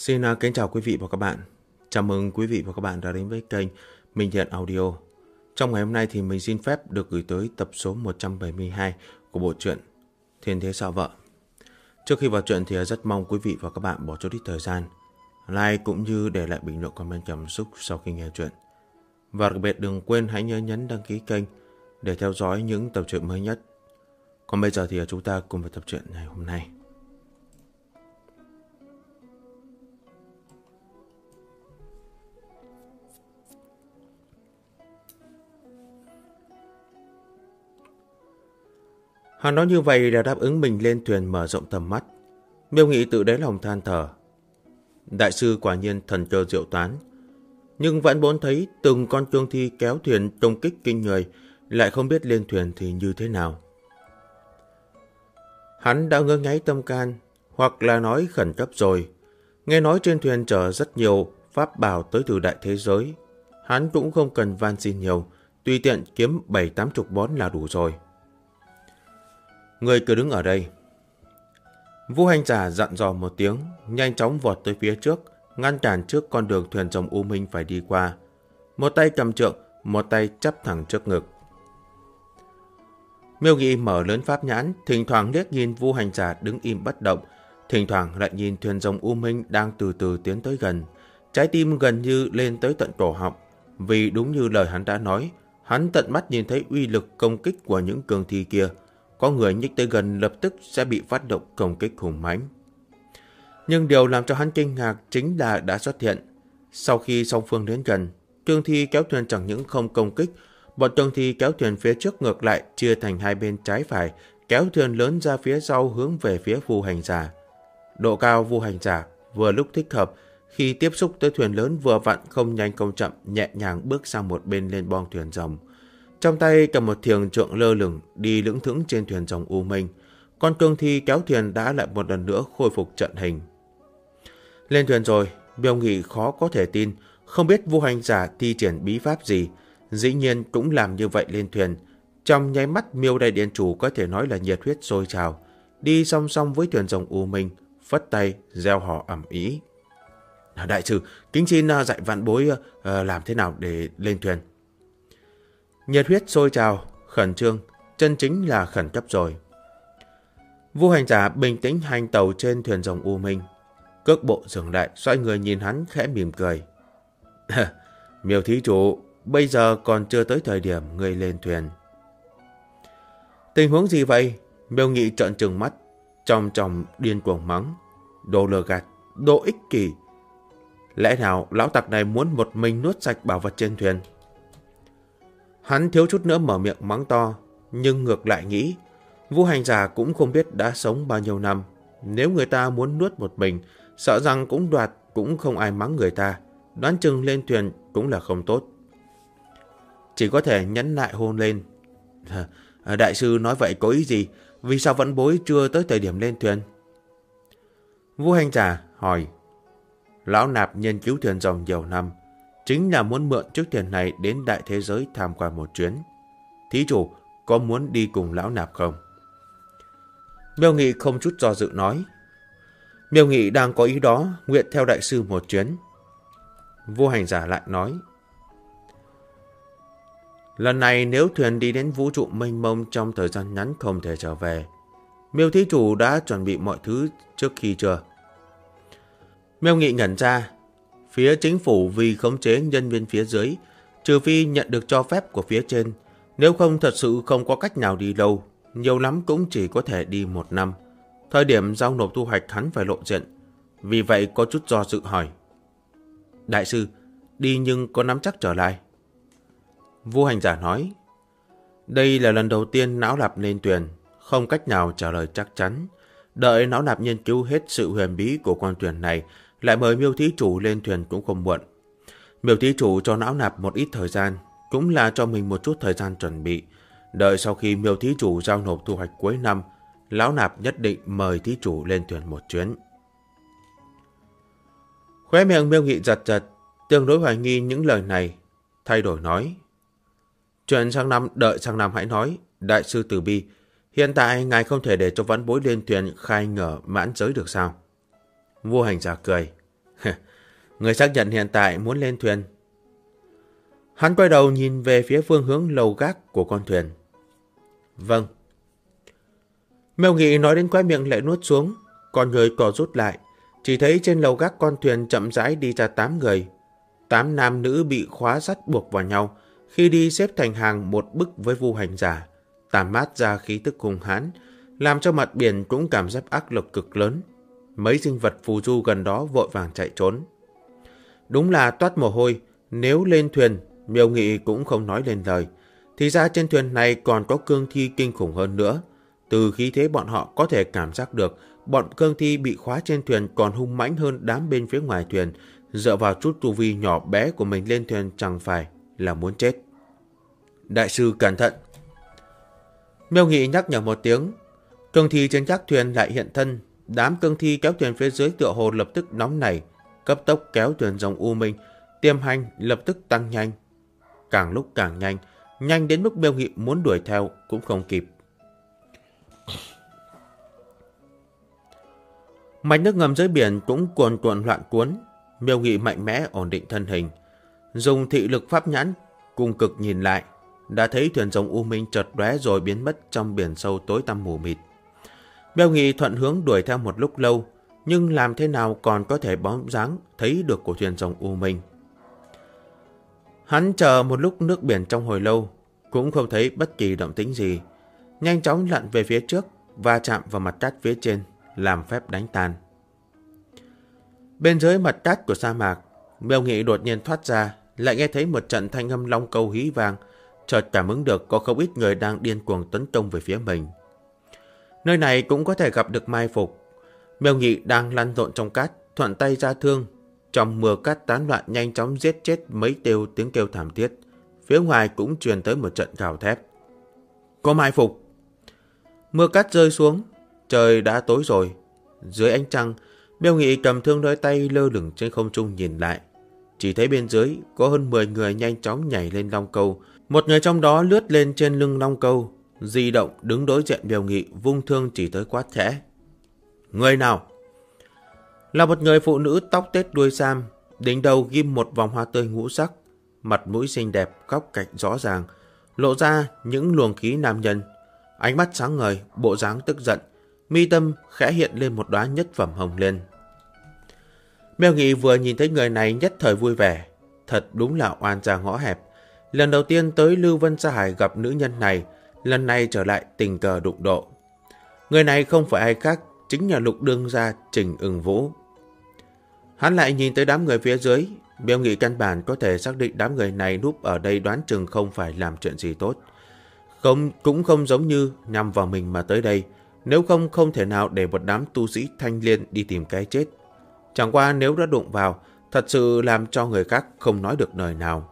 Xin kính chào quý vị và các bạn. Chào mừng quý vị và các bạn đã đến với kênh Minh Thiện Audio. Trong ngày hôm nay thì mình xin phép được gửi tới tập số 172 của bộ truyện Thiên Thế Sao Vợ. Trước khi vào truyện thì rất mong quý vị và các bạn bỏ chút ít thời gian like cũng như để lại bình luận comment cảm xúc sau khi nghe truyện. Và đặc biệt đừng quên hãy nhớ nhấn đăng ký kênh để theo dõi những tập truyện mới nhất. Còn bây giờ thì chúng ta cùng vào tập truyện ngày hôm nay. Hắn nói như vậy đã đáp ứng mình lên thuyền mở rộng tầm mắt. Miêu Nghị tự đáy lòng than thở. Đại sư quả nhiên thần cơ diệu toán, nhưng vẫn bốn thấy từng con cương thi kéo thuyền công kích kinh người, lại không biết lên thuyền thì như thế nào. Hắn đã ngơ ngáy tâm can, hoặc là nói khẩn cấp rồi. Nghe nói trên thuyền chở rất nhiều pháp bảo tới từ đại thế giới. Hắn cũng không cần van xin nhiều, tùy tiện kiếm 7-80 món là đủ rồi. Người cứ đứng ở đây. Vu Hành Giả dặn dò một tiếng, nhanh chóng vọt tới phía trước, ngăn cản trước con đường thuyền rồng U Minh phải đi qua. Một tay cầm trượng, một tay chắp thẳng trước ngực. Miêu Nghị mở lớn pháp nhãn, thỉnh thoảng liếc nhìn Vu Hành Giả đứng im bất động, thỉnh thoảng lại nhìn thuyền rồng U Minh đang từ từ tiến tới gần. Trái tim gần như lên tới tận cổ họng, vì đúng như lời hắn đã nói, hắn tận mắt nhìn thấy uy lực công kích của những cường thi kia. Có người nhích tới gần lập tức sẽ bị phát động công kích hùng mãnh. Nhưng điều làm cho hắn kinh ngạc chính là đã xuất hiện. Sau khi song phương đến gần, cương thi kéo thuyền chẳng những không công kích, bọn cương thi kéo thuyền phía trước ngược lại chia thành hai bên trái phải, kéo thuyền lớn ra phía sau hướng về phía Vu Hành Giả. Độ cao Vu Hành Giả vừa lúc thích hợp, khi tiếp xúc tới thuyền lớn vừa vặn không nhanh không chậm, nhẹ nhàng bước sang một bên lên boong thuyền rồng. Trong tay cầm một thiềng trượng lơ lửng đi lững thững trên thuyền rồng U Minh. Con cương thi kéo thuyền đã lại một lần nữa khôi phục trận hình. Lên thuyền rồi, Miêu Nghị khó có thể tin, không biết Vu Hành Giả thi triển bí pháp gì, dĩ nhiên cũng làm như vậy lên thuyền. Trong nháy mắt Miêu Đại Điện Chủ có thể nói là nhiệt huyết sôi trào, đi song song với thuyền rồng U Minh, phất tay reo hò ầm ĩ. Đại sư, kính xin dạy vạn bối làm thế nào để lên thuyền. Nhiệt huyết sôi trào, khẩn trương, chân chính là khẩn cấp rồi. Vu Hành Giả bình tĩnh hành tàu trên thuyền rồng U Minh, cước bộ dừng lại, xoay người nhìn hắn khẽ mỉm cười. Miêu thí chủ, bây giờ còn chưa tới thời điểm người lên thuyền. Tình huống gì vậy? Miêu Nghị trợn trừng mắt, trong điên cuồng mắng. Đồ lừa gạt, đồ ích kỷ. Lẽ nào lão tặc này muốn một mình nuốt sạch bảo vật trên thuyền? Hắn thiếu chút nữa mở miệng mắng to, nhưng ngược lại nghĩ, Vu Hành Giả cũng không biết đã sống bao nhiêu năm. Nếu người ta muốn nuốt một mình, sợ rằng cũng đoạt, cũng không ai mắng người ta. Đoán chừng lên thuyền cũng là không tốt. Chỉ có thể nhẫn nại hôn lên. Đại sư nói vậy có ý gì? Vì sao vẫn bối chưa tới thời điểm lên thuyền? Vu Hành Giả hỏi. Lão nạp nghiên cứu thuyền rồng nhiều năm, chính là muốn mượn chiếc thuyền này đến đại thế giới tham quan một chuyến. Thí chủ có muốn đi cùng lão nạp không? Miêu Nghị không chút do dự nói. Miêu Nghị đang có ý đó, nguyện theo đại sư một chuyến. Vu Hành Giả lại nói. Lần này nếu thuyền đi đến vũ trụ mênh mông trong thời gian ngắn không thể trở về, Miêu thí chủ đã chuẩn bị mọi thứ trước khi chưa? Miêu Nghị ngẩn ra. Phía chính phủ vì khống chế nhân viên phía dưới, trừ phi nhận được cho phép của phía trên, nếu không thật sự không có cách nào đi lâu, nhiều lắm cũng chỉ có thể đi 1 năm. Thời điểm giao nộp thu hoạch hắn phải lộ diện, vì vậy có chút do dự hỏi. Đại sư, đi nhưng có nắm chắc trở lại? Vu Hành Giả nói. Đây là lần đầu tiên Não Nạp lên thuyền, không cách nào trả lời chắc chắn. Đợi Não Nạp nghiên cứu hết sự huyền bí của con thuyền này, lại mời Miêu thí chủ lên thuyền cũng không muộn. Miêu thí chủ cho Não Nạp một ít thời gian, cũng là cho mình một chút thời gian chuẩn bị. Đợi sau khi Miêu thí chủ giao nộp thu hoạch cuối năm, Lão Nạp nhất định mời thí chủ lên thuyền một chuyến. Khóe miệng Miêu Nghị giật giật, tương đối hoài nghi những lời này, thay đổi nói. Chuyện sang năm, đợi sang năm hãy nói. Đại sư từ bi, hiện tại ngài không thể để cho vãn bối lên thuyền khai ngờ mãn giới được sao? Vua Hành Giả cười. Người xác nhận hiện tại muốn lên thuyền. Hắn quay đầu nhìn về phía phương hướng lầu gác của con thuyền. Vâng. Miêu Nghị nói đến khóe miệng lại nuốt xuống, con người cò rút lại. Chỉ thấy trên lầu gác con thuyền chậm rãi đi ra 8 người. 8 nam nữ bị khóa sắt buộc vào nhau. Khi đi xếp thành hàng một bức với vu hành giả, tản mát ra khí tức hung hãn, làm cho mặt biển cũng cảm giác áp lực cực lớn. Mấy sinh vật phù du gần đó vội vàng chạy trốn. Đúng là toát mồ hôi. Nếu lên thuyền, Miêu Nghị cũng không nói lên lời. Thì ra trên thuyền này còn có cương thi kinh khủng hơn nữa. Từ khí thế bọn họ có thể cảm giác được bọn cương thi bị khóa trên thuyền còn hung mãnh hơn đám bên phía ngoài thuyền. Dựa vào chút tu vi nhỏ bé của mình lên thuyền chẳng phải là muốn chết. Đại sư cẩn thận. Miêu Nghị nhắc nhở một tiếng. Cương thi trên chắc thuyền lại hiện thân. Đám cương thi kéo thuyền phía dưới tựa hồ lập tức nóng nảy, cấp tốc kéo thuyền dòng u minh. Tiềm hành lập tức tăng nhanh. Càng lúc càng nhanh, nhanh đến mức Miêu Nghị muốn đuổi theo cũng không kịp. Mạch nước ngầm dưới biển cũng cuồn cuộn loạn cuốn. Miêu Nghị mạnh mẽ ổn định thân hình, dùng thị lực pháp nhãn cùng cực nhìn lại, đã thấy thuyền rồng u minh chợt lóe rồi biến mất trong biển sâu tối tăm mù mịt. Miêu Nghị thuận hướng đuổi theo một lúc lâu, nhưng làm thế nào còn có thể bóng dáng thấy được của thuyền rồng u minh. Hắn chờ một lúc nước biển trong hồi lâu, cũng không thấy bất kỳ động tĩnh gì. Nhanh chóng lặn về phía trước và chạm vào mặt cát phía trên, làm phép đánh tan. Bên dưới mặt cát của sa mạc, Miêu Nghị đột nhiên thoát ra, lại nghe thấy một trận thanh âm long câu hí vang, chợt cảm ứng được có không ít người đang điên cuồng tấn công về phía mình. Nơi này cũng có thể gặp được mai phục. Miêu Nghị đang lăn lộn trong cát, thuận tay ra thương. Trong mưa cát tán loạn nhanh chóng giết chết mấy tiếng kêu thảm thiết. Phía ngoài cũng truyền tới một trận gào thét. Có mai phục. Mưa cát rơi xuống, trời đã tối rồi. Dưới ánh trăng, Miêu Nghị cầm thương đôi tay lơ lửng trên không trung nhìn lại. Chỉ thấy bên dưới có hơn 10 người nhanh chóng nhảy lên long câu. Một người trong đó lướt lên trên lưng long câu, di động đứng đối diện Miêu Nghị, vung thương chỉ tới quát khẽ. Người nào? Là một người phụ nữ tóc tết đuôi sam, đỉnh đầu ghim một vòng hoa tươi ngũ sắc, mặt mũi xinh đẹp, góc cạnh rõ ràng, lộ ra những luồng khí nam nhân, ánh mắt sáng ngời, bộ dáng tức giận, mi tâm khẽ hiện lên một đóa nhất phẩm hồng lên. Miêu Nghị vừa nhìn thấy người này nhất thời vui vẻ, thật đúng là oan gia ngõ hẹp. Lần đầu tiên tới Lưu Vân Sa Hải gặp nữ nhân này, lần này trở lại tình cờ đụng độ. Người này không phải ai khác, chính là Lục đương gia Trình Ưng Vũ. Hắn lại nhìn tới đám người phía dưới, Miêu Nghị căn bản có thể xác định đám người này núp ở đây đoán chừng không phải làm chuyện gì tốt. Cũng không giống như nhằm vào mình mà tới đây, nếu không thể nào để một đám tu sĩ thanh liên đi tìm cái chết. Chẳng qua nếu đã đụng vào, thật sự làm cho người khác không nói được lời nào.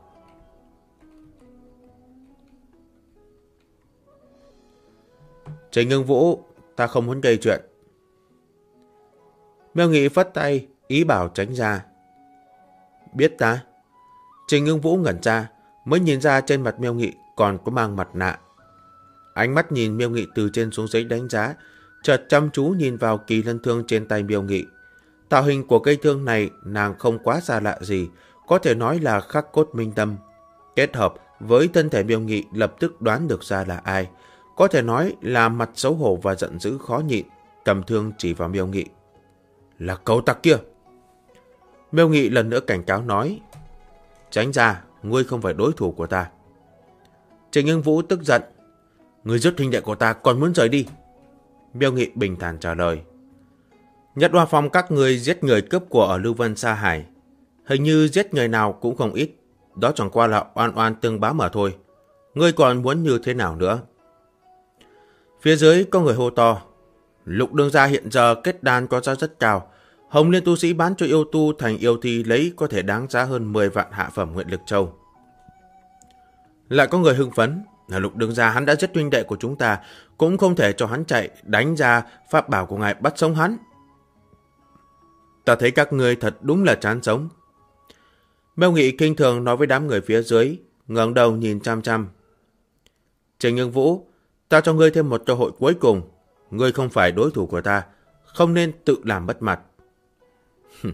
Trình Ưng Vũ, ta không muốn gây chuyện. Miêu Nghị phất tay, ý bảo tránh ra. Biết ta? Trình Ưng Vũ ngẩn ra, mới nhìn ra trên mặt Miêu Nghị còn có mang mặt nạ. Ánh mắt nhìn Miêu Nghị từ trên xuống dưới đánh giá, chợt chăm chú nhìn vào kỳ lân thương trên tay Miêu Nghị. Tạo hình của cây thương này nàng không quá xa lạ gì, có thể nói là khắc cốt minh tâm. Kết hợp với thân thể Miêu Nghị lập tức đoán được ra là ai, có thể nói là mặt xấu hổ và giận dữ khó nhịn, cầm thương chỉ vào Miêu Nghị. Là cậu tặc kia. Miêu Nghị lần nữa cảnh cáo nói, tránh ra, ngươi không phải đối thủ của ta. Trình Ưng Vũ tức giận, ngươi giết huynh đệ của ta còn muốn rời đi. Miêu Nghị bình thản trả lời, Nhất Hoa Phong các ngươi giết người cướp của ở Lưu Vân Sa Hải, hình như giết người nào cũng không ít, đó chẳng qua là oan oan tương báo mà thôi. Ngươi còn muốn như thế nào nữa? Phía dưới có người hô to, Lục đương gia hiện giờ kết đan có giá rất cao, Hồng Liên tu sĩ bán cho yêu tu thành yêu thi lấy có thể đáng giá hơn 10 vạn hạ phẩm nguyện lực châu. Lại có người hưng phấn, là Lục đương gia hắn đã giết huynh đệ của chúng ta, cũng không thể cho hắn chạy, đánh ra pháp bảo của ngài bắt sống hắn. Ta thấy các ngươi thật đúng là chán sống. Miêu Nghị kinh thường nói với đám người phía dưới, ngẩng đầu nhìn chăm chăm. Trình Ưng Vũ, ta cho ngươi thêm một cơ hội cuối cùng. Ngươi không phải đối thủ của ta, không nên tự làm mất mặt.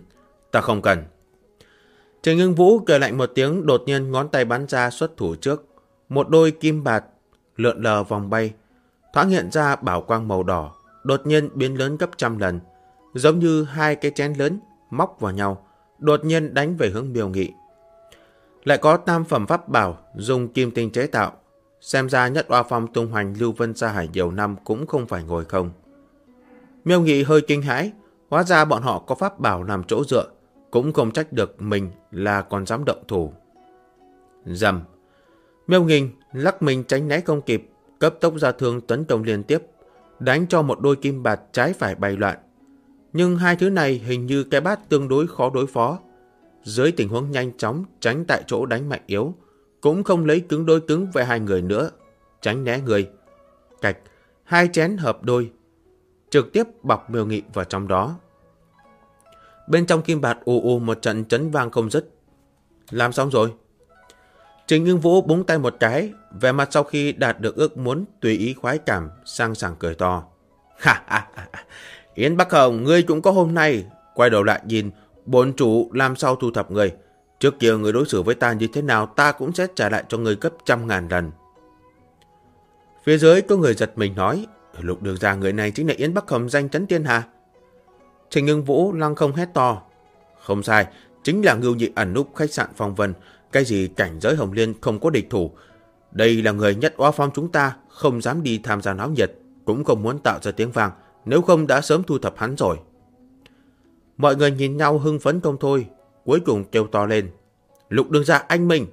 Ta không cần. Trình Ngưng Vũ cười lạnh một tiếng, đột nhiên ngón tay bắn ra xuất thủ trước. Một đôi kim bạt lượn lờ vòng bay, thoáng hiện ra bảo quang màu đỏ, đột nhiên biến lớn gấp trăm lần, giống như hai cái chén lớn móc vào nhau, đột nhiên đánh về hướng Miêu Nghị. Lại có tam phẩm pháp bảo dùng kim tinh chế tạo, xem ra Nhất Oa Phong tung hoành lưu vân sa hải nhiều năm cũng không phải ngồi không. Miêu Nghị hơi kinh hãi, hóa ra bọn họ có pháp bảo làm chỗ dựa, cũng không trách được mình là còn dám động thủ. Rầm. Miêu Nghị lắc mình tránh né không kịp, cấp tốc ra thương tấn công liên tiếp, đánh cho một đôi kim bạt trái phải bay loạn. Nhưng hai thứ này hình như cái bát tương đối khó đối phó. Dưới tình huống nhanh chóng tránh tại chỗ đánh mạnh yếu, cũng không lấy cứng đối cứng với hai người nữa, tránh né người. Cạch, hai chén hợp đôi, trực tiếp bọc Miêu Nghị vào trong đó. Bên trong kim bạt ù ù một trận chấn vang không dứt. Làm xong rồi. Trình Ngưng Vũ búng tay một cái, vẻ mặt sau khi đạt được ước muốn tùy ý khoái cảm, sang sảng cười to. Ha ha ha, Yến Bắc Hồng, ngươi cũng có hôm nay. Quay đầu lại nhìn, bổn chủ làm sao thu thập người. Trước kia người đối xử với ta như thế nào, ta cũng sẽ trả lại cho người gấp 100.000 lần. Phía dưới có người giật mình nói, Lục Đường Gia người này chính là Yến Bắc Hồng danh chấn thiên hạ. Trình Ngưng Vũ lăng không hét to. Không sai, chính là Ngưu Nhị ẩn núp khách sạn Phong Vân. Cái gì cảnh giới Hồng Liên không có địch thủ. Đây là người Nhất Oa Phong chúng ta, không dám đi tham gia náo nhiệt, cũng không muốn tạo ra tiếng vang, nếu không đã sớm thu thập hắn rồi. Mọi người nhìn nhau hưng phấn không thôi, cuối cùng kêu to lên. Lục Đường Gia anh minh.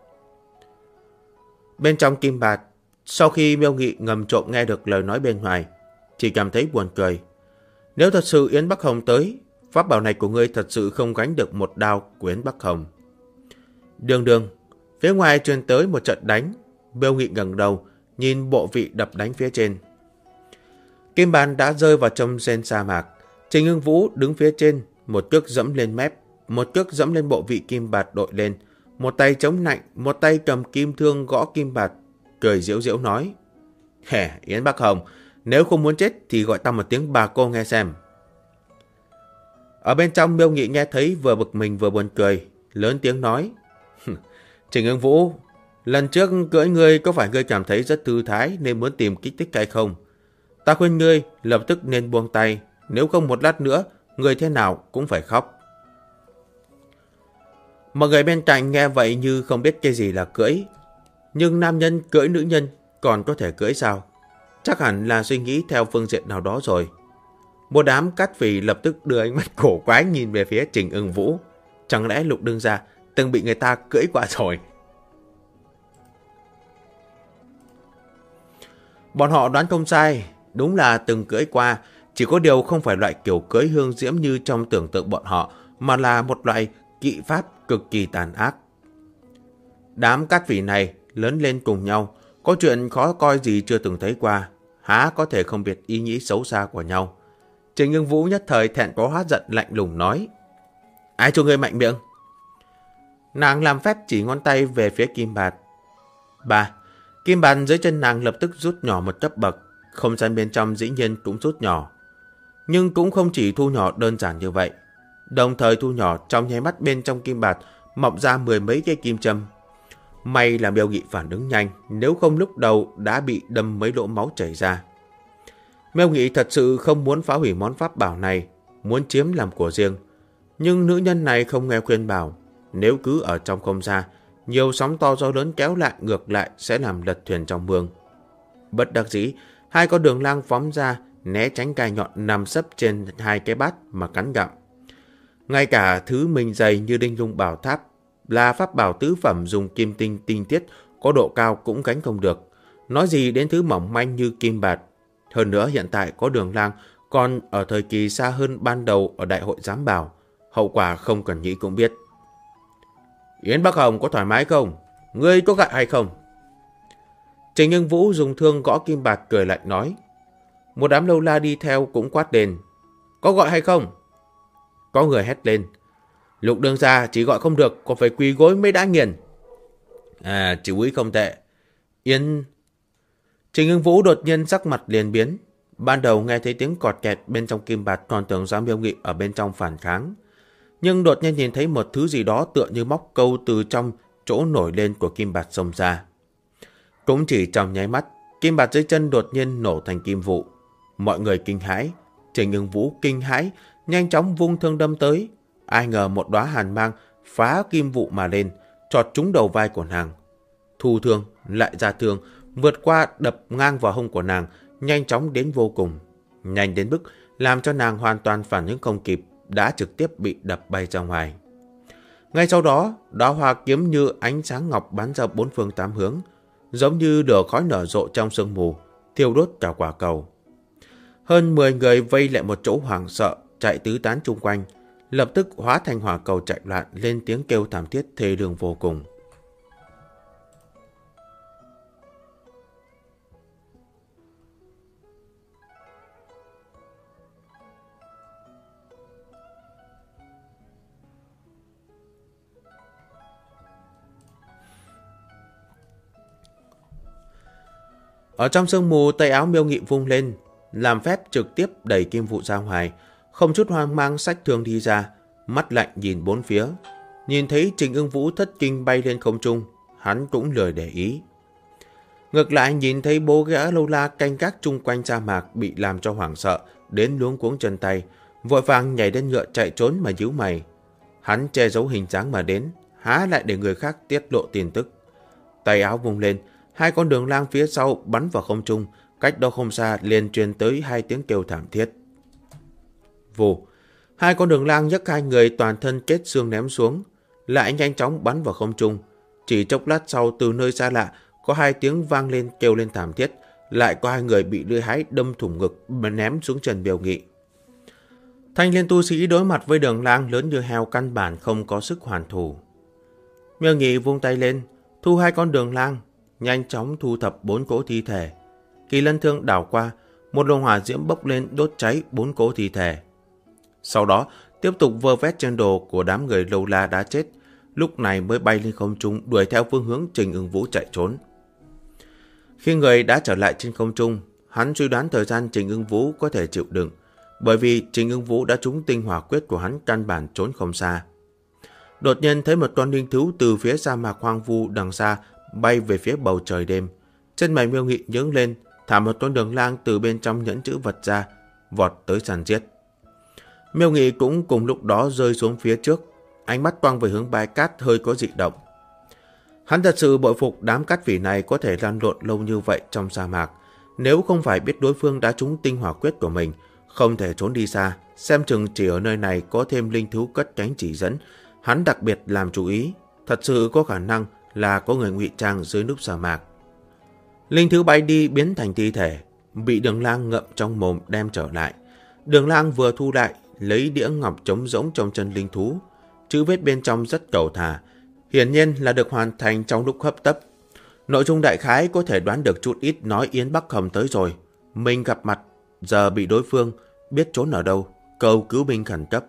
Bên trong kim bạt, sau khi Miêu Nghị ngầm trộm nghe được lời nói bên ngoài, chỉ cảm thấy buồn cười. Nếu thật sự Yến Bắc Hồng tới, pháp bảo này của ngươi thật sự không gánh được một đao của Yến Bắc Hồng. Đường đường, phía ngoài truyền tới một trận đánh. Miêu Nghị ngẩng đầu, nhìn bộ vị đập đánh phía trên. Kim bàn đã rơi vào trong sen sa mạc. Trình Ngưng Vũ đứng phía trên, một cước dẫm lên mép, một cước dẫm lên bộ vị kim bạt đội lên, một tay chống nạnh, một tay cầm kim thương gõ kim bạt, cười giễu giễu nói. Hẻ, Yến Bắc Hồng, nếu không muốn chết thì gọi ta một tiếng bà cô nghe xem. Ở bên trong Miêu Nghị nghe thấy vừa bực mình vừa buồn cười, lớn tiếng nói. Trình Ngưng Vũ, lần trước cưỡi ngươi có phải ngươi cảm thấy rất thư thái nên muốn tìm kích thích hay không? Ta khuyên ngươi lập tức nên buông tay, nếu không một lát nữa, ngươi thế nào cũng phải khóc. Mọi người bên cạnh nghe vậy như không biết cái gì là cưỡi. Nhưng nam nhân cưỡi nữ nhân còn có thể cưỡi sao? Chắc hẳn là suy nghĩ theo phương diện nào đó rồi. Một đám cát phỉ lập tức đưa ánh mắt cổ quái nhìn về phía Trình Ngưng Vũ. Chẳng lẽ Lục Đương Gia từng bị người ta cưỡi qua rồi? Bọn họ đoán không sai, đúng là từng cưỡi qua, chỉ có điều không phải loại kiểu cưỡi hương diễm như trong tưởng tượng bọn họ, mà là một loại kỵ pháp cực kỳ tàn ác. Đám cát phỉ này lớn lên cùng nhau, có chuyện khó coi gì chưa từng thấy qua, há có thể không biết ý nghĩ xấu xa của nhau. Trình Ngưng Vũ nhất thời thẹn có hóa giận lạnh lùng nói. Ai cho ngươi mạnh miệng? Nàng làm phép chỉ ngón tay về phía kim bạt. Bà, kim bạt dưới chân nàng lập tức rút nhỏ một cấp bậc, không gian bên trong dĩ nhiên cũng rút nhỏ. Nhưng cũng không chỉ thu nhỏ đơn giản như vậy. Đồng thời thu nhỏ trong nháy mắt bên trong kim bạt mọc ra 10 mấy cây kim châm. May là Miêu Nghị phản ứng nhanh, nếu không lúc đầu đã bị đâm mấy lỗ máu chảy ra. Miêu Nghị thật sự không muốn phá hủy món pháp bảo này, muốn chiếm làm của riêng. Nhưng nữ nhân này không nghe khuyên bảo, nếu cứ ở trong không ra, nhiều sóng to gió lớn kéo lại ngược lại sẽ làm lật thuyền trong mương. Bất đắc dĩ, hai con đường lang phóng ra, né tránh gai nhọn nằm sấp trên hai cái bát mà cắn gặm. Ngay cả thứ mình dày như đinh lung bảo tháp, là pháp bảo tứ phẩm dùng kim tinh tinh tiết có độ cao cũng gánh không được. Nói gì đến thứ mỏng manh như kim bạt. Hơn nữa hiện tại có đường lang còn ở thời kỳ xa hơn ban đầu ở đại hội giám bảo. Hậu quả không cần nghĩ cũng biết. Yến Bắc Hồng có thoải mái không? Ngươi có gại hay không? Trình Ngưng Vũ dùng thương gõ kim bạt cười lạnh nói. Một đám lâu la đi theo cũng quát lên. Có gọi hay không? Có người hét lên. Lục Đường Gia chỉ gọi không được, còn phải quỳ gối mới đã nghiền. À, chỉ úy không tệ. Yên... Trình Ngưng Vũ đột nhiên sắc mặt liền biến. Ban đầu nghe thấy tiếng cọt kẹt bên trong kim bạt còn tưởng ra Miêu Nghị ở bên trong phản kháng. Nhưng đột nhiên nhìn thấy một thứ gì đó tựa như móc câu từ trong chỗ nổi lên của kim bạt xông ra. Cũng chỉ trong nháy mắt, kim bạt dưới chân đột nhiên nổ thành kim vụ. Mọi người kinh hãi, Trình Ưng Vũ kinh hãi, nhanh chóng vung thương đâm tới. Ai ngờ một đóa hàn mang phá kim vụ mà lên, chọt trúng đầu vai của nàng. Thu thương, lại ra thương, vượt qua đập ngang vào hông của nàng, nhanh chóng đến vô cùng. Nhanh đến mức làm cho nàng hoàn toàn phản ứng không kịp, đã trực tiếp bị đập bay ra ngoài. Ngay sau đó, đóa hoa kiếm như ánh sáng ngọc bắn ra bốn phương tám hướng, giống như lửa khói nở rộ trong sương mù, thiêu đốt cả quả cầu. Hơn 10 người vây lại một chỗ hoảng sợ, chạy tứ tán chung quanh, lập tức hóa thành hỏa cầu chạy loạn, lên tiếng kêu thảm thiết thê lương vô cùng. Ở trong sương mù, tay áo Miêu Nghị vung lên, làm phép trực tiếp đẩy kim vụ ra ngoài, không chút hoang mang xách thương đi ra, mắt lạnh nhìn bốn phía. Nhìn thấy Trình Ưng Vũ thất kinh bay lên không trung, hắn cũng lười để ý. Ngược lại nhìn thấy bố gã lâu la canh gác chung quanh sa mạc bị làm cho hoảng sợ, đến luống cuống chân tay, vội vàng nhảy lên ngựa chạy trốn mà nhíu mày. Hắn che giấu hình dáng mà đến, há lại để người khác tiết lộ tin tức. Tay áo vung lên, hai con đường lang phía sau bắn vào không trung, cách đó không xa liền truyền tới hai tiếng kêu thảm thiết. Vù, hai con đường lang nhấc hai người toàn thân kết xương ném xuống, lại nhanh chóng bắn vào không trung. Chỉ chốc lát sau, từ nơi xa lạ có hai tiếng vang lên kêu lên thảm thiết, lại có hai người bị lưỡi hái đâm thủng ngực ném xuống chân Miêu Nghị. Thanh liên tu sĩ đối mặt với đường lang lớn như heo căn bản không có sức hoàn thủ. Miêu Nghị vung tay lên, thu hai con đường lang, nhanh chóng thu thập 4 cỗ thi thể. Kỳ lân thương đảo qua, một luồng hỏa diễm bốc lên đốt cháy 4 cỗ thi thể. Sau đó tiếp tục vơ vét trên đồ của đám người lâu la đã chết, lúc này mới bay lên không trung đuổi theo phương hướng Trình Ưng Vũ chạy trốn. Khi người đã trở lại trên không trung, hắn suy đoán thời gian Trình Ưng Vũ có thể chịu đựng, bởi vì Trình Ưng Vũ đã trúng tinh hỏa quyết của hắn, căn bản trốn không xa. Đột nhiên thấy một con linh thú từ phía sa mạc hoang vu đằng xa bay về phía bầu trời đêm. Chân mày Miêu Nghị nhướng lên, thả một con đường lang từ bên trong nhẫn chữ vật ra, vọt tới săn giết. Miêu Nghị cũng cùng lúc đó rơi xuống phía trước, ánh mắt quăng về hướng bãi cát hơi có dị động. Hắn thật sự bội phục đám cát phỉ này có thể lăn lộn lâu như vậy trong sa mạc. Nếu không phải biết đối phương đã trúng tinh hỏa quyết của mình, không thể trốn đi xa, xem chừng chỉ ở nơi này có thêm linh thú cất cánh chỉ dẫn. Hắn đặc biệt làm chú ý, thật sự có khả năng là có người ngụy trang dưới núp sa mạc. Linh thú bay đi biến thành thi thể, bị đường lang ngậm trong mồm đem trở lại. Đường lang vừa thu lại, lấy đĩa ngọc trống rỗng trong chân linh thú. Chữ viết bên trong rất cầu thả, hiển nhiên là được hoàn thành trong lúc hấp tấp. Nội dung đại khái có thể đoán được chút ít, nói Yến Bắc Hầm tới rồi. Mình gặp mặt, giờ bị đối phương biết trốn ở đâu, cầu cứu binh khẩn cấp.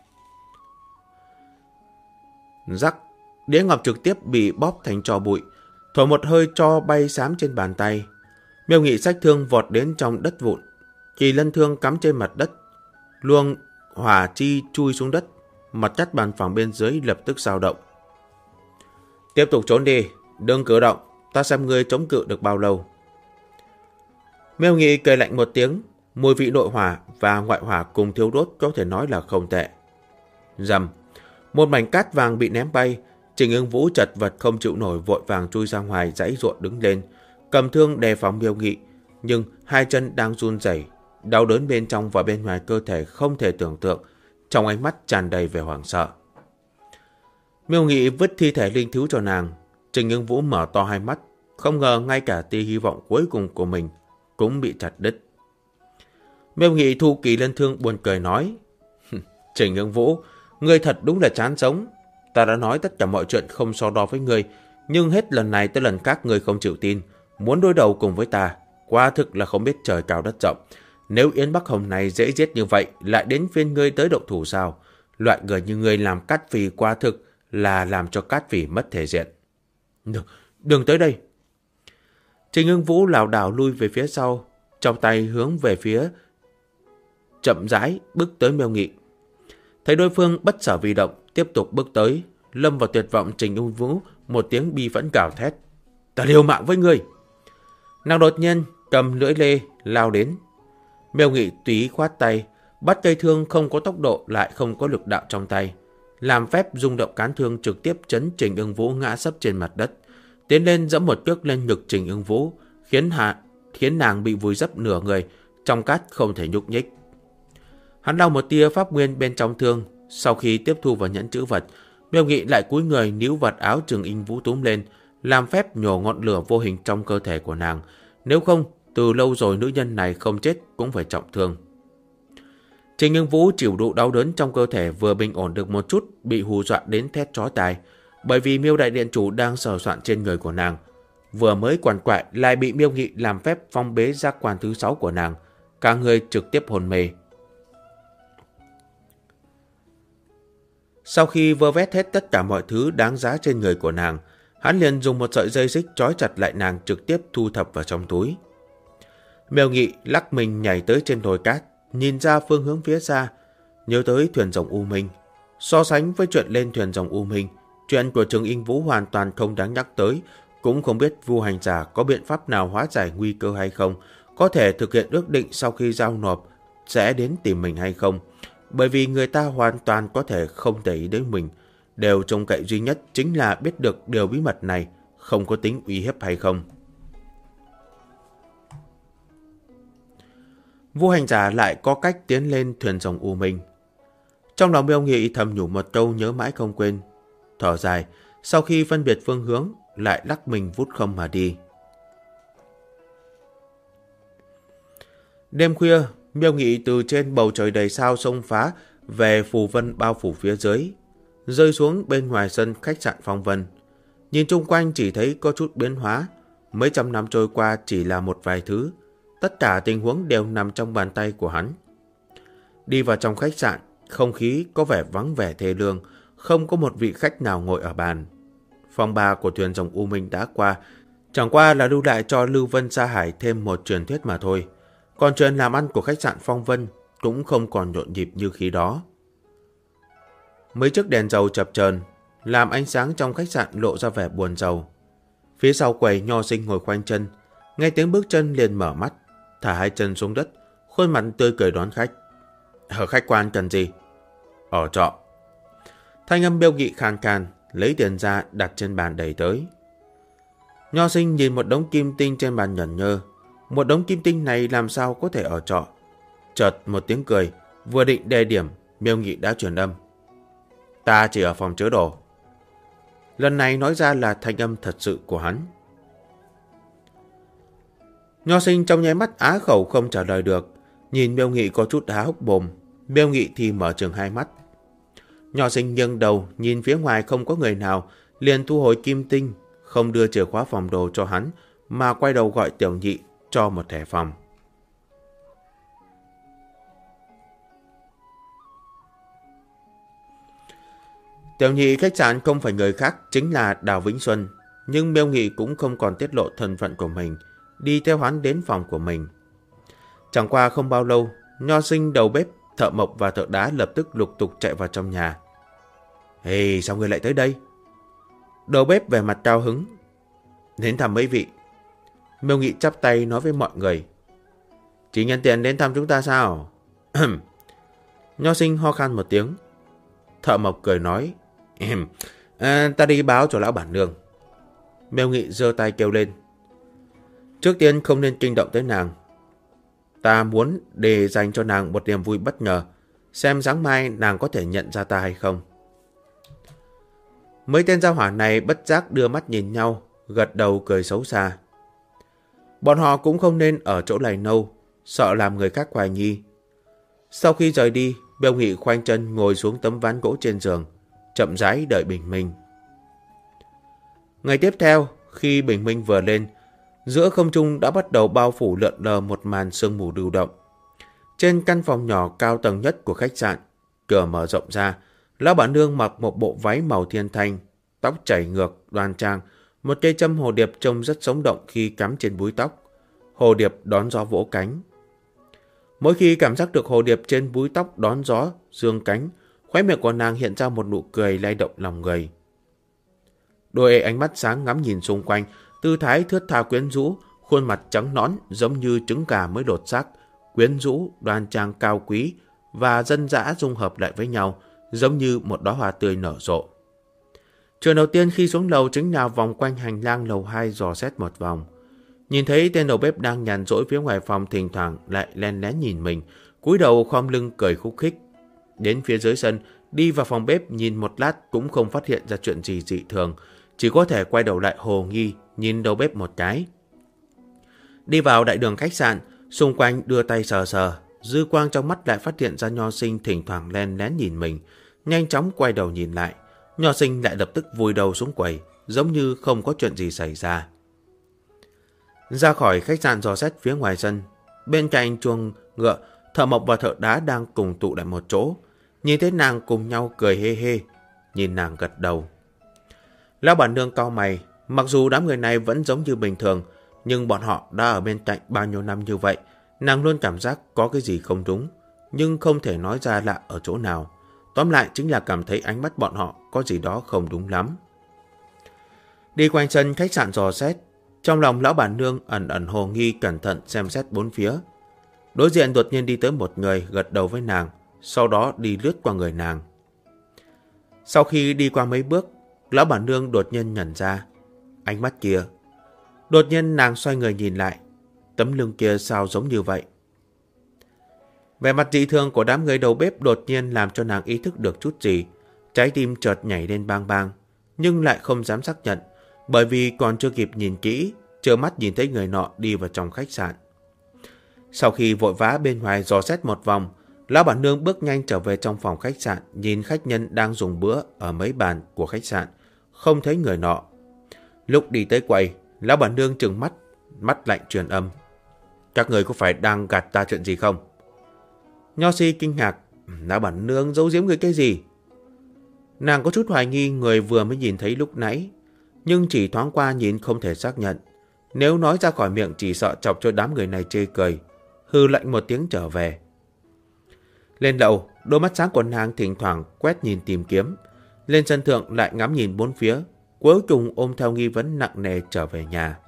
Rắc, đĩa ngọc trực tiếp bị bóp thành tro bụi, thổi một hơi tro bay xám trên bàn tay. Miêu Nghị xách thương vọt đến trong đất vụn. Kỳ lân thương cắm trên mặt đất, luồng hỏa chi chui xuống đất, mặt chất bàn phẳng bên dưới lập tức dao động. Tiếp tục trốn đi, đừng cử động, ta xem ngươi chống cự được bao lâu. Miêu Nghị cười lạnh một tiếng, mùi vị nội hỏa và ngoại hỏa cùng thiêu đốt có thể nói là không tệ. Rầm, một mảnh cát vàng bị ném bay. Trình Ưng Vũ chật vật không chịu nổi, vội vàng chui ra ngoài, giãy giụa đứng lên, cầm thương đề phòng Miêu Nghị, nhưng hai chân đang run rẩy, đau đớn bên trong và bên ngoài cơ thể không thể tưởng tượng, trong ánh mắt tràn đầy vẻ hoảng sợ. Miêu Nghị vứt thi thể linh thú cho nàng. Trình Ưng Vũ mở to hai mắt, không ngờ ngay cả tia hy vọng cuối cùng của mình cũng bị chặt đứt. Miêu Nghị thu kỳ lân thương buồn cười nói: Trình Ưng Vũ, ngươi thật đúng là chán sống. Ta đã nói tất cả mọi chuyện không so đo với ngươi, nhưng hết lần này tới lần khác ngươi không chịu tin, muốn đối đầu cùng với ta, quả thực là không biết trời cao đất rộng. Nếu Yến Bắc Hồng này dễ giết như vậy, lại đến phiên ngươi tới động thủ sao? Loại người như ngươi làm cát phỉ quả thực là làm cho cát phỉ mất thể diện. Đừng tới đây. Trình Ưng Vũ lảo đảo lui về phía sau, trong tay hướng về phía chậm rãi bước tới Miêu Nghị. Thấy đối phương bất sở vì động, tiếp tục bước tới, lâm vào tuyệt vọng, Trình Ung Vũ một tiếng bi phẫn gào thét: "Ta liều mạng với ngươi!" Nàng đột nhiên cầm lưỡi lê lao đến. Miêu Nghị tùy ý khoát tay, bắt cây thương không có tốc độ lại không có lực đạo trong tay, làm phép rung động cán thương trực tiếp chấn Trình Ưng Vũ ngã sấp trên mặt đất, tiến lên giẫm một cước lên ngực Trình Ưng Vũ, khiến nàng bị vùi dấp nửa người trong cát không thể nhúc nhích. Hắn lau một tia pháp nguyên bên trong thương, sau khi tiếp thu vào nhẫn chữ vật, Miêu Nghị lại cúi người níu vật áo Trình Ưng Vũ túm lên, làm phép nhổ ngọn lửa vô hình trong cơ thể của nàng. Nếu không, từ lâu rồi nữ nhân này không chết cũng phải trọng thương. Trình Ưng Vũ chịu đựng đau đớn trong cơ thể vừa bình ổn được một chút, bị hù dọa đến thét chói tai, bởi vì Miêu đại điện chủ đang sờ soạn trên người của nàng. Vừa mới quằn quại lại bị Miêu Nghị làm phép phong bế giác quan thứ 6 của nàng, cả người trực tiếp hôn mê. Sau khi vơ vét hết tất cả mọi thứ đáng giá trên người của nàng, hắn liền dùng một sợi dây xích trói chặt lại nàng, trực tiếp thu thập vào trong túi. Miêu Nghị lắc mình nhảy tới trên đồi cát, nhìn ra phương hướng phía xa, nhớ tới thuyền rồng U Minh. So sánh với chuyện lên thuyền rồng U Minh, chuyện của Trình Ưng Vũ hoàn toàn không đáng nhắc tới, cũng không biết Vu hành giả có biện pháp nào hóa giải nguy cơ hay không, có thể thực hiện ước định sau khi giao nộp sẽ đến tìm mình hay không, bởi vì người ta hoàn toàn có thể không để ý đến mình, đều trông cậy duy nhất chính là biết được điều bí mật này không có tính uy hiếp hay không. Vu hành giả lại có cách tiến lên thuyền rồng U Minh. Trong lòng Miêu Nghị thầm nhủ một câu nhớ mãi không quên, thở dài, sau khi phân biệt phương hướng, lại lắc mình vút không mà đi. Đêm khuya, Miêu Nghị từ trên bầu trời đầy sao xông phá về phù vân bao phủ phía dưới, rơi xuống bên ngoài sân khách sạn Phong Vân. Nhìn chung quanh chỉ thấy có chút biến hóa, mấy trăm năm trôi qua chỉ là một vài thứ, tất cả tình huống đều nằm trong bàn tay của hắn. Đi vào trong khách sạn, không khí có vẻ vắng vẻ thê lương, không có một vị khách nào ngồi ở bàn. Phòng 3 của thuyền rồng U Minh đã qua, chẳng qua là lưu lại cho Lưu Vân Sa Hải thêm một truyền thuyết mà thôi. Còn chuyện làm ăn của khách sạn Phong Vân cũng không còn nhộn nhịp như khi đó. Mấy chiếc đèn dầu chập chờn làm ánh sáng trong khách sạn lộ ra vẻ buồn rầu. Phía sau quầy Nho Sinh ngồi khoanh chân, nghe tiếng bước chân liền mở mắt, thả hai chân xuống đất, khuôn mặt tươi cười đón khách. "Ở khách quan cần gì?" "Ở trọ." Thanh âm Miêu Nghị khàn khàn, lấy tiền ra đặt trên bàn đẩy tới. Nho Sinh nhìn một đống kim tinh trên bàn nhẩn nhơ. Một đống kim tinh này làm sao có thể ở trọ? Chợt một tiếng cười, vừa định đề điểm, Miêu Nghị đã truyền âm: "Ta chỉ ở phòng chứa đồ." Lần này nói ra là thanh âm thật sự của hắn. Nho Sinh trong nháy mắt á khẩu không trả lời được, nhìn Miêu Nghị có chút há hốc mồm. Miêu Nghị thì mở trừng hai mắt. Nho Sinh nghiêng đầu nhìn phía ngoài không có người nào, liền thu hồi kim tinh, không đưa chìa khóa phòng đồ cho hắn, mà quay đầu gọi Tiểu Nhị cho một thẻ phòng. Tiểu Nhị khách sạn không phải người khác, chính là Đào Vĩnh Xuân, nhưng Miêu Nghị cũng không còn tiết lộ thân phận của mình, đi theo hắn đến phòng của mình. Chẳng qua không bao lâu, Nho Sinh, đầu bếp, thợ mộc và thợ đá lập tức lục tục chạy vào trong nhà. "Hey, sao ngươi lại tới đây?" Đầu bếp vẻ mặt cao hứng. "Đến thăm mấy vị." Miêu Nghị chắp tay nói với mọi người. "Chỉ nhân tiện đến thăm chúng ta sao?" Nho Sinh ho khan một tiếng. Thợ mộc cười nói: Ta đi báo cho lão bản nương." Miêu Nghị giơ tay kêu lên: "Trước tiên không nên kinh động tới nàng. Ta muốn để dành cho nàng một niềm vui bất ngờ, xem sáng mai nàng có thể nhận ra ta hay không." Mấy tên gia hỏa này bất giác đưa mắt nhìn nhau, gật đầu cười xấu xa. Bọn họ cũng không nên ở chỗ này lâu, sợ làm người khác hoài nghi. Sau khi rời đi, Miêu Nghị khoanh chân ngồi xuống tấm ván gỗ trên giường, chậm rãi đợi bình minh. Ngày tiếp theo, khi bình minh vừa lên, giữa không trung đã bắt đầu bao phủ lượn lờ một màn sương mù lưu động. Trên căn phòng nhỏ cao tầng nhất của khách sạn, cửa mở rộng ra, lão bản nương mặc một bộ váy màu thiên thanh, tóc chảy ngược, đoan trang, một cây châm hồ điệp trông rất sống động khi cắm trên búi tóc. Hồ điệp đón gió vỗ cánh. Mỗi khi cảm giác được hồ điệp trên búi tóc đón gió, dương cánh, Khóe miệng của nàng hiện ra một nụ cười lay động lòng người. Đôi ánh mắt sáng ngắm nhìn xung quanh, tư thái thướt tha quyến rũ, khuôn mặt trắng nõn giống như trứng gà mới đột xác, quyến rũ, đoan trang cao quý và dân dã dung hợp lại với nhau, giống như một đóa hoa tươi nở rộ. Chuyện đầu tiên khi xuống lầu chính là vòng quanh hành lang lầu 2 dò xét một vòng. Nhìn thấy tên đầu bếp đang nhàn rỗi phía ngoài phòng, thỉnh thoảng lại len lén nhìn mình, cúi đầu khom lưng cười khúc khích. Đến phía dưới sân, đi vào phòng bếp nhìn một lát cũng không phát hiện ra chuyện gì dị thường, chỉ có thể quay đầu lại hồ nghi nhìn đầu bếp một cái. Đi vào đại đường khách sạn, xung quanh đưa tay sờ sờ, dư quang trong mắt lại phát hiện ra Nho Sinh thỉnh thoảng len lén nhìn mình, nhanh chóng quay đầu nhìn lại. Nho Sinh lại lập tức vùi đầu xuống quầy, giống như không có chuyện gì xảy ra. Ra khỏi khách sạn dò xét phía ngoài sân, bên cạnh chuồng ngựa, Thợ Mộc và Thợ Đá đang cùng tụ lại một chỗ. Nhìn thấy nàng cùng nhau cười hê hê, nhìn nàng gật đầu. Lão bản nương cau mày, mặc dù đám người này vẫn giống như bình thường, nhưng bọn họ đã ở bên cạnh bao nhiêu năm như vậy, nàng luôn cảm giác có cái gì không đúng, nhưng không thể nói ra lạ ở chỗ nào. Tóm lại chính là cảm thấy ánh mắt bọn họ có gì đó không đúng lắm. Đi quanh sân khách sạn dò xét, trong lòng lão bản nương ẩn ẩn hồ nghi, cẩn thận xem xét bốn phía. Đối diện đột nhiên đi tới một người, gật đầu với nàng, sau đó đi lướt qua người nàng. Sau khi đi qua mấy bước, lão bản nương đột nhiên nhận ra ánh mắt kia. Đột nhiên nàng xoay người nhìn lại, tấm lưng kia sao giống như vậy. Vẻ mặt dị thường của đám người đầu bếp đột nhiên làm cho nàng ý thức được chút gì. Trái tim chợt nhảy lên bang bang, nhưng lại không dám xác nhận, bởi vì còn chưa kịp nhìn kỹ, trơ mắt nhìn thấy người nọ đi vào trong khách sạn. Sau khi vội vã bên ngoài dò xét một vòng, lão bản nương bước nhanh trở về trong phòng khách sạn, nhìn khách nhân đang dùng bữa ở mấy bàn của khách sạn, không thấy người nọ. Lúc đi tới quầy, lão bản nương trừng mắt, mắt lạnh truyền âm: "Các người có phải đang gạt ta chuyện gì không?" Nho Si kinh ngạc: "Lão bản nương giấu giếm người cái gì?" Nàng có chút hoài nghi người vừa mới nhìn thấy lúc nãy, nhưng chỉ thoáng qua nhìn không thể xác nhận. Nếu nói ra khỏi miệng chỉ sợ chọc cho đám người này chê cười, hư lạnh một tiếng trở về. Lên lầu, đôi mắt sáng của nàng thỉnh thoảng quét nhìn tìm kiếm. Lên sân thượng lại ngắm nhìn bốn phía, cuối cùng ôm theo nghi vấn nặng nề trở về nhà.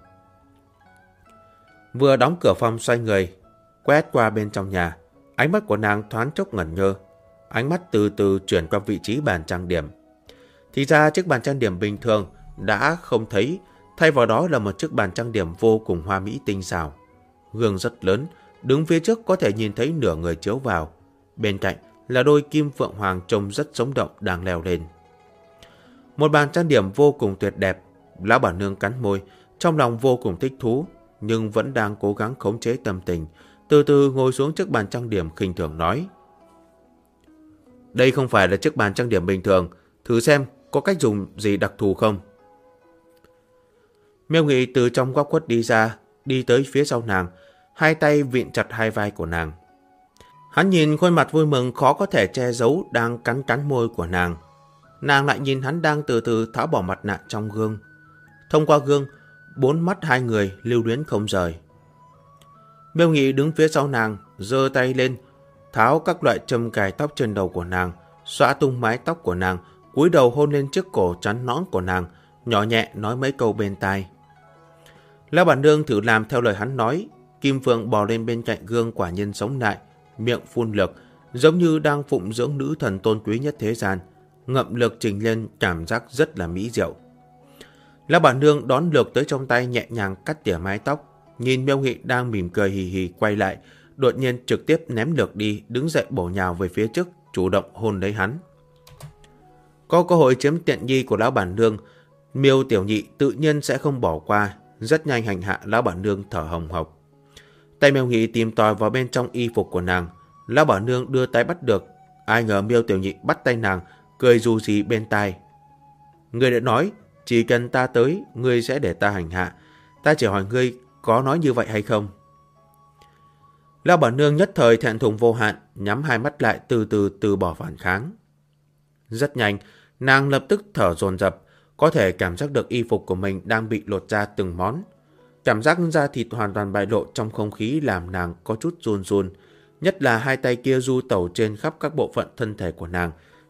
Vừa đóng cửa phòng xoay người, quét qua bên trong nhà, ánh mắt của nàng thoáng chốc ngẩn ngơ. Ánh mắt từ từ chuyển qua vị trí bàn trang điểm. Thì ra chiếc bàn trang điểm bình thường đã không thấy, thay vào đó là một chiếc bàn trang điểm vô cùng hoa mỹ tinh xảo. Gương rất lớn, đứng phía trước có thể nhìn thấy nửa người chiếu vào. Bên cạnh là đôi kim phượng hoàng trông rất sống động đang leo lên. Một bàn trang điểm vô cùng tuyệt đẹp. Lão bản nương cắn môi, trong lòng vô cùng thích thú, nhưng vẫn đang cố gắng khống chế tâm tình, từ từ ngồi xuống trước bàn trang điểm, khinh thường nói: "Đây không phải là chiếc bàn trang điểm bình thường, thử xem có cách dùng gì đặc thù không." Miêu Nghị từ trong góc khuất đi ra, đi tới phía sau nàng, hai tay vịn chặt hai vai của nàng. Hắn nhìn khuôn mặt vui mừng khó có thể che giấu đang cắn cắn môi của nàng. Nàng lại nhìn hắn đang từ từ tháo bỏ mặt nạ trong gương. Thông qua gương, bốn mắt hai người lưu luyến không rời. Miêu Nghị đứng phía sau nàng, giơ tay lên, tháo các loại châm cài tóc trên đầu của nàng, xõa tung mái tóc của nàng, cúi đầu hôn lên chiếc cổ trắng nõn của nàng, nhỏ nhẹ nói mấy câu bên tai. Lão bản nương thử làm theo lời hắn nói, kim phượng bò lên bên cạnh gương, quả nhiên sống lại, miệng phun lực, giống như đang phụng dưỡng nữ thần tôn quý nhất thế gian, ngậm lực trình lên, cảm giác rất là mỹ diệu. Lão bản nương đón lược tới trong tay, nhẹ nhàng cắt tỉa mái tóc, nhìn Miêu Nghị đang mỉm cười hì hì quay lại, đột nhiên trực tiếp ném lược đi, đứng dậy bổ nhào về phía trước, chủ động hôn lấy hắn. Có cơ hội chiếm tiện nghi của lão bản nương, Miêu Tiểu Nhị tự nhiên sẽ không bỏ qua, rất nhanh hành hạ lão bản nương thở hồng hộc. Tay Miêu Nghị tìm tòi vào bên trong y phục của nàng, lão bản nương đưa tay bắt được, ai ngờ Miêu Tiểu Nhị bắt tay nàng, cười ru rì bên tai: "Ngươi đã nói, chỉ cần ta tới, ngươi sẽ để ta hành hạ. Ta chỉ hỏi ngươi có nói như vậy hay không?" Lão bản nương nhất thời thẹn thùng vô hạn, nhắm hai mắt lại, từ từ từ bỏ phản kháng. Rất nhanh, nàng lập tức thở dồn dập, có thể cảm giác được y phục của mình đang bị lột ra từng món. Cảm giác da thịt hoàn toàn bại lộ trong không khí làm nàng có chút run run, nhất là hai tay kia du tẩu trên khắp các bộ phận thân thể của nàng,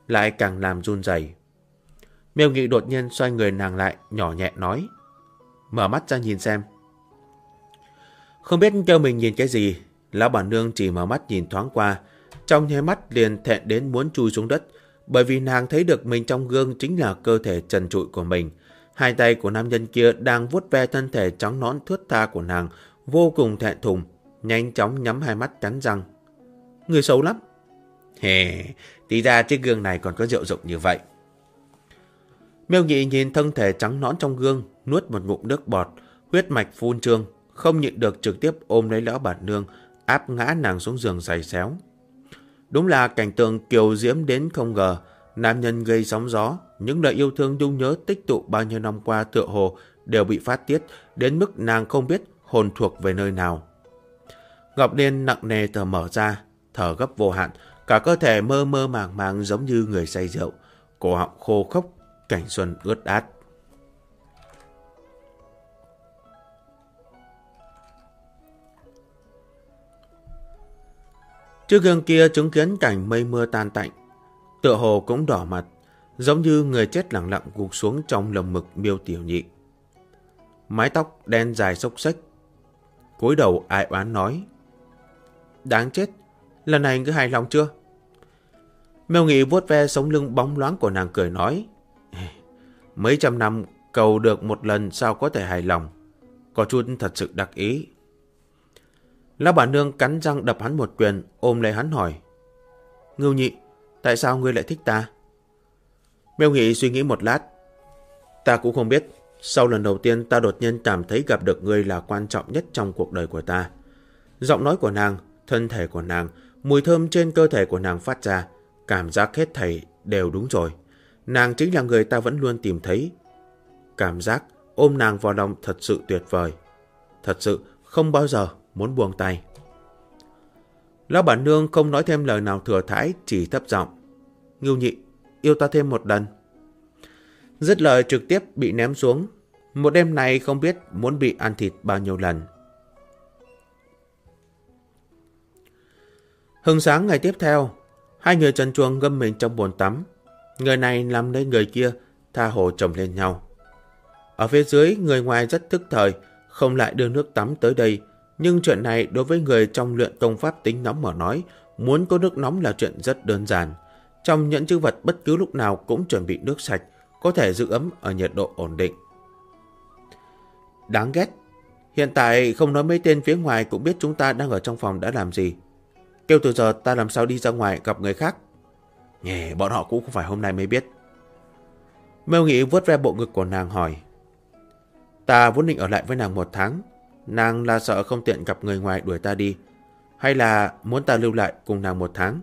lại càng làm run rẩy. Miêu Nghị đột nhiên xoay người nàng lại, nhỏ nhẹ nói: "Mở mắt ra nhìn xem." Không biết kêu mình nhìn cái gì, lão bản nương chỉ mở mắt nhìn thoáng qua, trong nháy mắt liền thẹn đến muốn chui xuống đất, bởi vì nàng thấy được mình trong gương chính là cơ thể trần trụi của mình. Hai tay của nam nhân kia đang vuốt ve thân thể trắng nõn thướt tha của nàng, vô cùng thẹn thùng, nhanh chóng nhắm hai mắt cắn răng. "Người xấu lắm." "Hề, thì ra chiếc gương này còn có diệu dụng như vậy." Miêu Nhị nhìn thân thể trắng nõn trong gương, nuốt một ngụm nước bọt, huyết mạch phun trương, không nhịn được trực tiếp ôm lấy lão bản nương, áp ngã nàng xuống giường giày xéo. Đúng là cảnh tượng kiều diễm đến không ngờ, nam nhân gây sóng gió, những lời yêu thương nhung nhớ tích tụ bao nhiêu năm qua tựa hồ đều bị phát tiết, đến mức nàng không biết hồn thuộc về nơi nào. Ngọc Liên nặng nề thở mở ra, thở gấp vô hạn, cả cơ thể mơ mơ màng màng giống như người say rượu, cổ họng khô khốc, cảnh xuân ướt át. Chiếc gương kia chứng kiến cảnh mây mưa tan tạnh, tựa hồ cũng đỏ mặt, giống như người chết lặng lặng gục xuống trong lồng mực Miêu Tiểu Nhị. Mái tóc đen dài xốc xếch, cúi đầu ai oán nói: "Đáng chết, lần này ngươi hài lòng chưa?" Miêu Nghị vuốt ve sống lưng bóng loáng của nàng cười nói: "Mấy trăm năm cầu được một lần sao có thể hài lòng, có chút thật sự đắc ý." Lão bản nương cắn răng đập hắn một quyền, ôm lấy hắn hỏi: "Ngưu Nhị, tại sao ngươi lại thích ta?" Miêu Nghị suy nghĩ một lát: "Ta cũng không biết. Sau lần đầu tiên ta đột nhiên cảm thấy gặp được ngươi là quan trọng nhất trong cuộc đời của ta." Giọng nói của nàng, thân thể của nàng, mùi thơm trên cơ thể của nàng phát ra, cảm giác hết thảy đều đúng rồi. Nàng chính là người ta vẫn luôn tìm thấy. Cảm giác ôm nàng vào lòng thật sự tuyệt vời. Thật sự không bao giờ muốn buông tay. Lão bản nương không nói thêm lời nào thừa thãi, chỉ thấp giọng: "Ngưu Nhị, yêu ta thêm một lần." Dứt lời trực tiếp bị ném xuống. Một đêm này không biết muốn bị ăn thịt bao nhiêu lần. Hừng sáng ngày tiếp theo, hai người trần truồng ngâm mình trong bồn tắm. Người này làm lên người kia, tha hồ chồng lên nhau. Ở phía dưới, người ngoài rất thức thời, không lại đưa nước tắm tới đây. Nhưng chuyện này đối với người trong luyện công pháp tính nóng mà nói, muốn có nước nóng là chuyện rất đơn giản. Trong nhẫn chữ vật bất cứ lúc nào cũng chuẩn bị nước sạch, có thể giữ ấm ở nhiệt độ ổn định. Đáng ghét, hiện tại không nói mấy tên phía ngoài cũng biết chúng ta đang ở trong phòng đã làm gì. Kêu từ giờ ta làm sao đi ra ngoài gặp người khác. Bọn họ cũng không phải hôm nay mới biết. Miêu Nghị vuốt ve bộ ngực của nàng hỏi: "Ta vốn định ở lại với nàng 1 tháng. Nàng là sợ không tiện gặp người ngoài đuổi ta đi, hay là muốn ta lưu lại cùng nàng 1 tháng?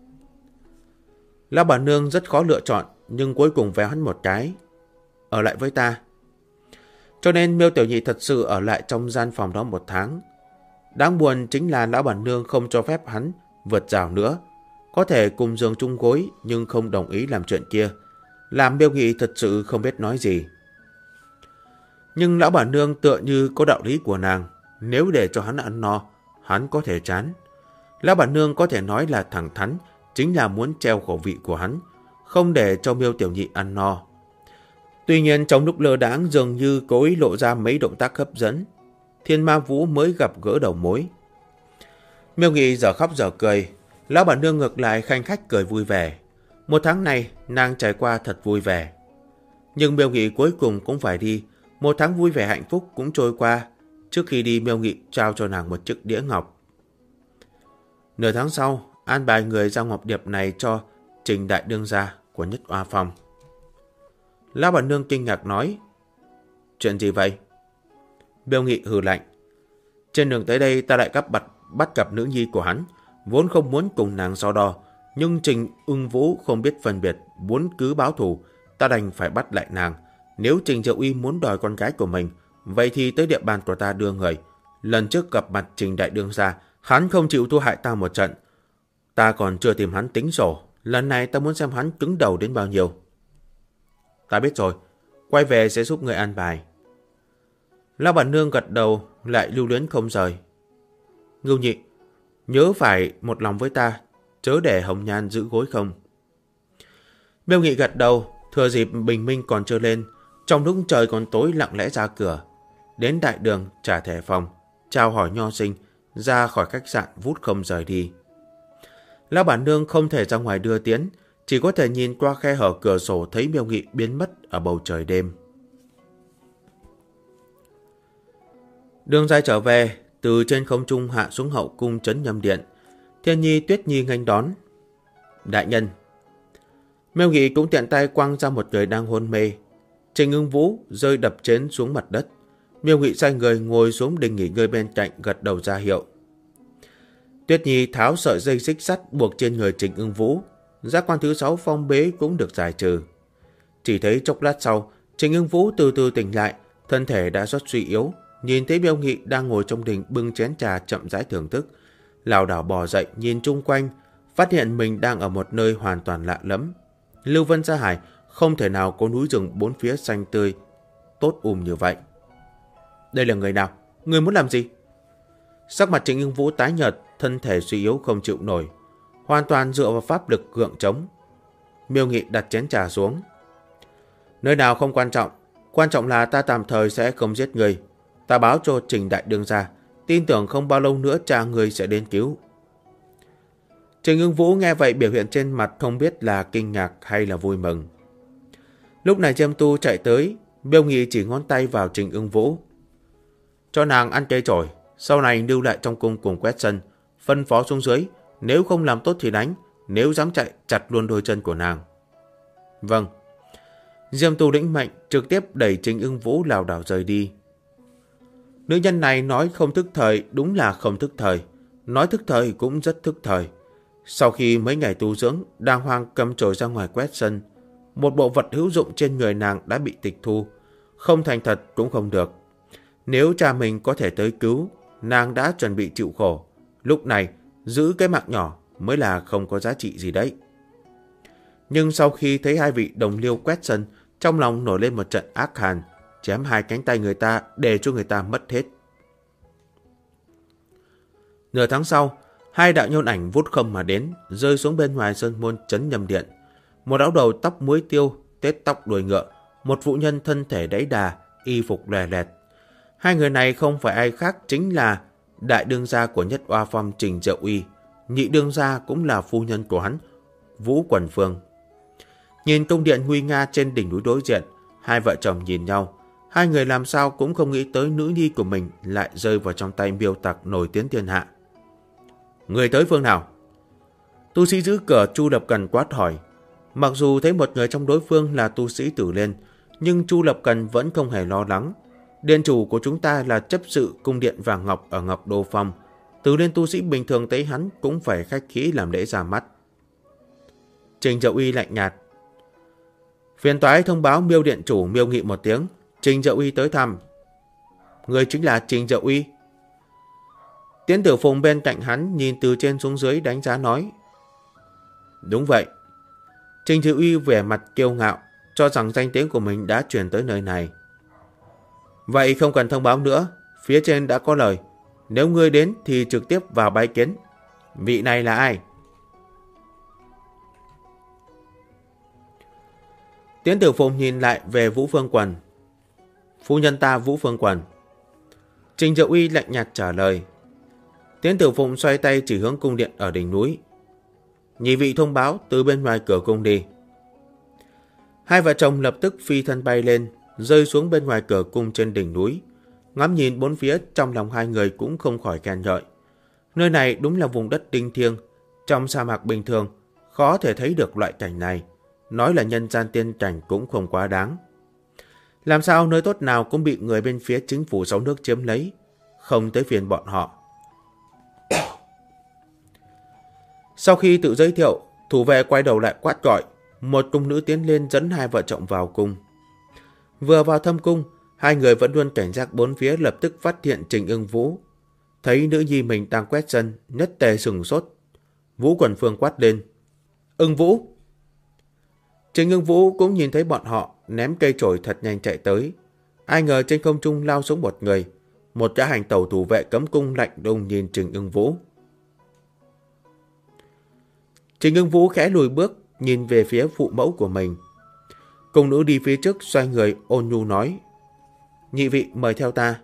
Lão bản nương rất khó lựa chọn, nhưng cuối cùng véo hắn một cái: "Ở lại với ta." Cho nên Miêu Tiểu Nhị thật sự ở lại trong gian phòng đó 1 tháng. Đáng buồn chính là lão bản nương không cho phép hắn vượt rào nữa. Có thể cùng giường chung gối, nhưng không đồng ý làm chuyện kia, làm Miêu Nghị thật sự không biết nói gì. Nhưng lão bản nương tựa như có đạo lý của nàng, nếu để cho hắn ăn no, hắn có thể chán. Lão bản nương có thể nói là thẳng thắn, chính là muốn treo khẩu vị của hắn, không để cho Miêu Tiểu Nhị ăn no. Tuy nhiên trong lúc lơ đãng dường như cố ý lộ ra mấy động tác hấp dẫn, Thiên Ma Vũ mới gặp gỡ đầu mối. Miêu Nghị giờ khóc giờ cười, lão bản nương ngược lại khanh khách cười vui vẻ. 1 tháng này nàng trải qua thật vui vẻ. Nhưng Miêu Nghị cuối cùng cũng phải đi. 1 tháng vui vẻ hạnh phúc cũng trôi qua. Trước khi đi, Miêu Nghị trao cho nàng một chiếc đĩa ngọc. Nửa tháng sau, an bài người giao ngọc điệp này cho Trình đại đương gia của Nhất Oa Phong. Lão bản nương kinh ngạc nói: "Chuyện gì vậy?" Miêu Nghị hừ lạnh: "Trên đường tới đây ta lại bắt gặp nữ nhi của hắn, vốn không muốn cùng nàng so đo, nhưng Trình Ưng Vũ không biết phân biệt, muốn cứ báo thù, ta đành phải bắt lại nàng. Nếu Trình Diệu Uy muốn đòi con gái của mình, vậy thì tới địa bàn của ta đưa người. Lần trước gặp mặt Trình đại đương gia, hắn không chịu thua hại ta một trận, ta còn chưa tìm hắn tính sổ. Lần này ta muốn xem hắn cứng đầu đến bao nhiêu." "Ta biết rồi, quay về sẽ giúp người an bài." Lão bản nương gật đầu, lại lưu luyến không rời. "Ngưu Nhị, nhớ phải một lòng với ta, chớ để Hồng Nhan giữ gối không." Miêu Nghị gật đầu, thừa dịp bình minh còn chưa lên, trong lúc trời còn tối lặng lẽ ra cửa, đến đại đường trả thẻ phòng, chào hỏi nho sinh, ra khỏi khách sạn vút không rời đi. Lão bản nương không thể ra ngoài đưa tiễn, chỉ có thể nhìn qua khe hở cửa sổ thấy Miêu Nghị biến mất ở bầu trời đêm. Đường dài trở về, từ trên không trung hạ xuống hậu cung trấn Nhâm Điện. Thiên Nhi Tuyết Nhi nghênh đón. Đại nhân. Miêu Nghị cũng tiện tay quăng ra một người đang hôn mê. Trình Ưng Vũ rơi đập chén xuống mặt đất. Miêu Nghị sai người ngồi xuống đình nghỉ ngơi bên cạnh, gật đầu ra hiệu. Tuyết Nhi tháo sợi dây xích sắt buộc trên người Trình Ưng Vũ. Giác quan thứ 6 phong bế cũng được giải trừ. Chỉ thấy chốc lát sau, Trình Ưng Vũ từ từ tỉnh lại, thân thể đã rất suy yếu. Nhìn thấy Miêu Nghị đang ngồi trong đình bưng chén trà chậm rãi thưởng thức, lảo đảo bò dậy nhìn chung quanh, phát hiện mình đang ở một nơi hoàn toàn lạ lẫm. Lưu Vân Gia Hải không thể nào có núi rừng bốn phía xanh tươi tốt như vậy. Đây là người nào? Người muốn làm gì? Sắc mặt Trình Ưng Vũ tái nhợt, thân thể suy yếu không chịu nổi, hoàn toàn dựa vào pháp lực gượng chống. Miêu Nghị đặt chén trà xuống. Nơi nào không quan trọng, quan trọng là ta tạm thời sẽ không giết người. Ta báo cho Trình đại đương gia, tin tưởng không bao lâu nữa cha người sẽ đến cứu. Trình Ưng Vũ nghe vậy biểu hiện trên mặt không biết là kinh ngạc hay là vui mừng. Lúc này Diêm Tu chạy tới, Miêu Nghị chỉ ngón tay vào Trình Ưng Vũ. Cho nàng ăn cây chổi, sau này lưu lại trong cung cùng quét sân, phân phó xuống dưới, nếu không làm tốt thì đánh, nếu dám chạy chặt luôn đôi chân của nàng. Vâng. Diêm Tu lĩnh mệnh, trực tiếp đẩy Trình Ưng Vũ lảo đảo rời đi. Nữ nhân này nói không thức thời đúng là không thức thời, nói thức thời cũng rất thức thời. Sau khi mấy ngày tu dưỡng, đàng hoàng cầm chổi ra ngoài quét sân, một bộ vật hữu dụng trên người nàng đã bị tịch thu, không thành thật cũng không được. Nếu cha mình có thể tới cứu, nàng đã chuẩn bị chịu khổ, lúc này giữ cái mạng nhỏ mới là không có giá trị gì đấy. Nhưng sau khi thấy hai vị đồng liêu quét sân, trong lòng nổi lên một trận ác hàn, chém hai cánh tay người ta để cho người ta mất hết. Nửa tháng sau, hai đạo nhôn ảnh vút không mà đến, rơi xuống bên ngoài sơn môn trấn Nhâm Điện. Một áo đầu tóc muối tiêu, tết tóc đuôi ngựa, một phụ nhân thân thể đẫy đà, y phục lè lẹt. Hai người này không phải ai khác, chính là đại đương gia của Nhất Oa Phong Trình Diệu Uy, nhị đương gia cũng là phu nhân của hắn, Vũ Quần Phương. Nhìn cung điện nguy nga trên đỉnh núi đối diện, hai vợ chồng nhìn nhau. Hai người làm sao cũng không nghĩ tới nữ nhi của mình lại rơi vào trong tay miêu tặc nổi tiếng thiên hạ. Người tới phương nào? Tu sĩ giữ cửa Chu Lập Cần quát hỏi. Mặc dù thấy một người trong đối phương là tu sĩ Tử Liên, nhưng Chu Lập Cần vẫn không hề lo lắng. Điện chủ của chúng ta là chấp sự cung điện vàng ngọc ở Ngọc Đô Phong. Tử Liên tu sĩ bình thường thấy hắn cũng phải khách khí làm lễ ra mắt. Trình Diệu Uy lạnh nhạt. Phiền toái thông báo Miêu điện chủ Miêu Nghị một tiếng. Trình Diệu Uy tới thăm. Người chính là Trình Diệu Uy. Tiến Tử Phùng bên cạnh hắn nhìn từ trên xuống dưới đánh giá nói. Đúng vậy. Trình Diệu Uy vẻ mặt kiêu ngạo, cho rằng danh tiếng của mình đã truyền tới nơi này. Vậy không cần thông báo nữa, phía trên đã có lời. Nếu ngươi đến thì trực tiếp vào bái kiến. Vị này là ai? Tiến Tử Phùng nhìn lại về Vũ Phương Quần. Phu nhân ta Vũ Phương Quần. Trình Diệu Uy lạnh nhạt trả lời. Tiến Tử Phùng xoay tay chỉ hướng cung điện ở đỉnh núi. Nhị vị thông báo từ bên ngoài cửa cung đi. Hai vợ chồng lập tức phi thân bay lên, rơi xuống bên ngoài cửa cung trên đỉnh núi. Ngắm nhìn bốn phía, trong lòng hai người cũng không khỏi khen ngợi. Nơi này đúng là vùng đất tinh thiêng, trong sa mạc bình thường khó thể thấy được loại cảnh này. Nói là nhân gian tiên cảnh cũng không quá đáng. Làm sao nơi tốt nào cũng bị người bên phía chính phủ sáu nước chiếm lấy, không tới phiền bọn họ. Sau khi tự giới thiệu, thủ vệ quay đầu lại quát gọi. Một cung nữ tiến lên dẫn hai vợ chồng vào cung. Vừa vào thâm cung, hai người vẫn luôn cảnh giác bốn phía, lập tức phát hiện Trình Ưng Vũ. Thấy nữ nhi mình đang quét sân, nhất tề sừng sốt. Vũ Quần Phương quát lên. Ưng Vũ! Trình Ưng Vũ cũng nhìn thấy bọn họ, ném cây chổi thật nhanh chạy tới. Ai ngờ trên không trung lao xuống một người. Một gã hành tẩu thủ vệ cấm cung lạnh lùng nhìn Trình Ưng Vũ. Trình Ưng Vũ khẽ lùi bước, nhìn về phía phụ mẫu của mình. Cung nữ đi phía trước xoay người ôn nhu nói: nhị vị mời theo ta.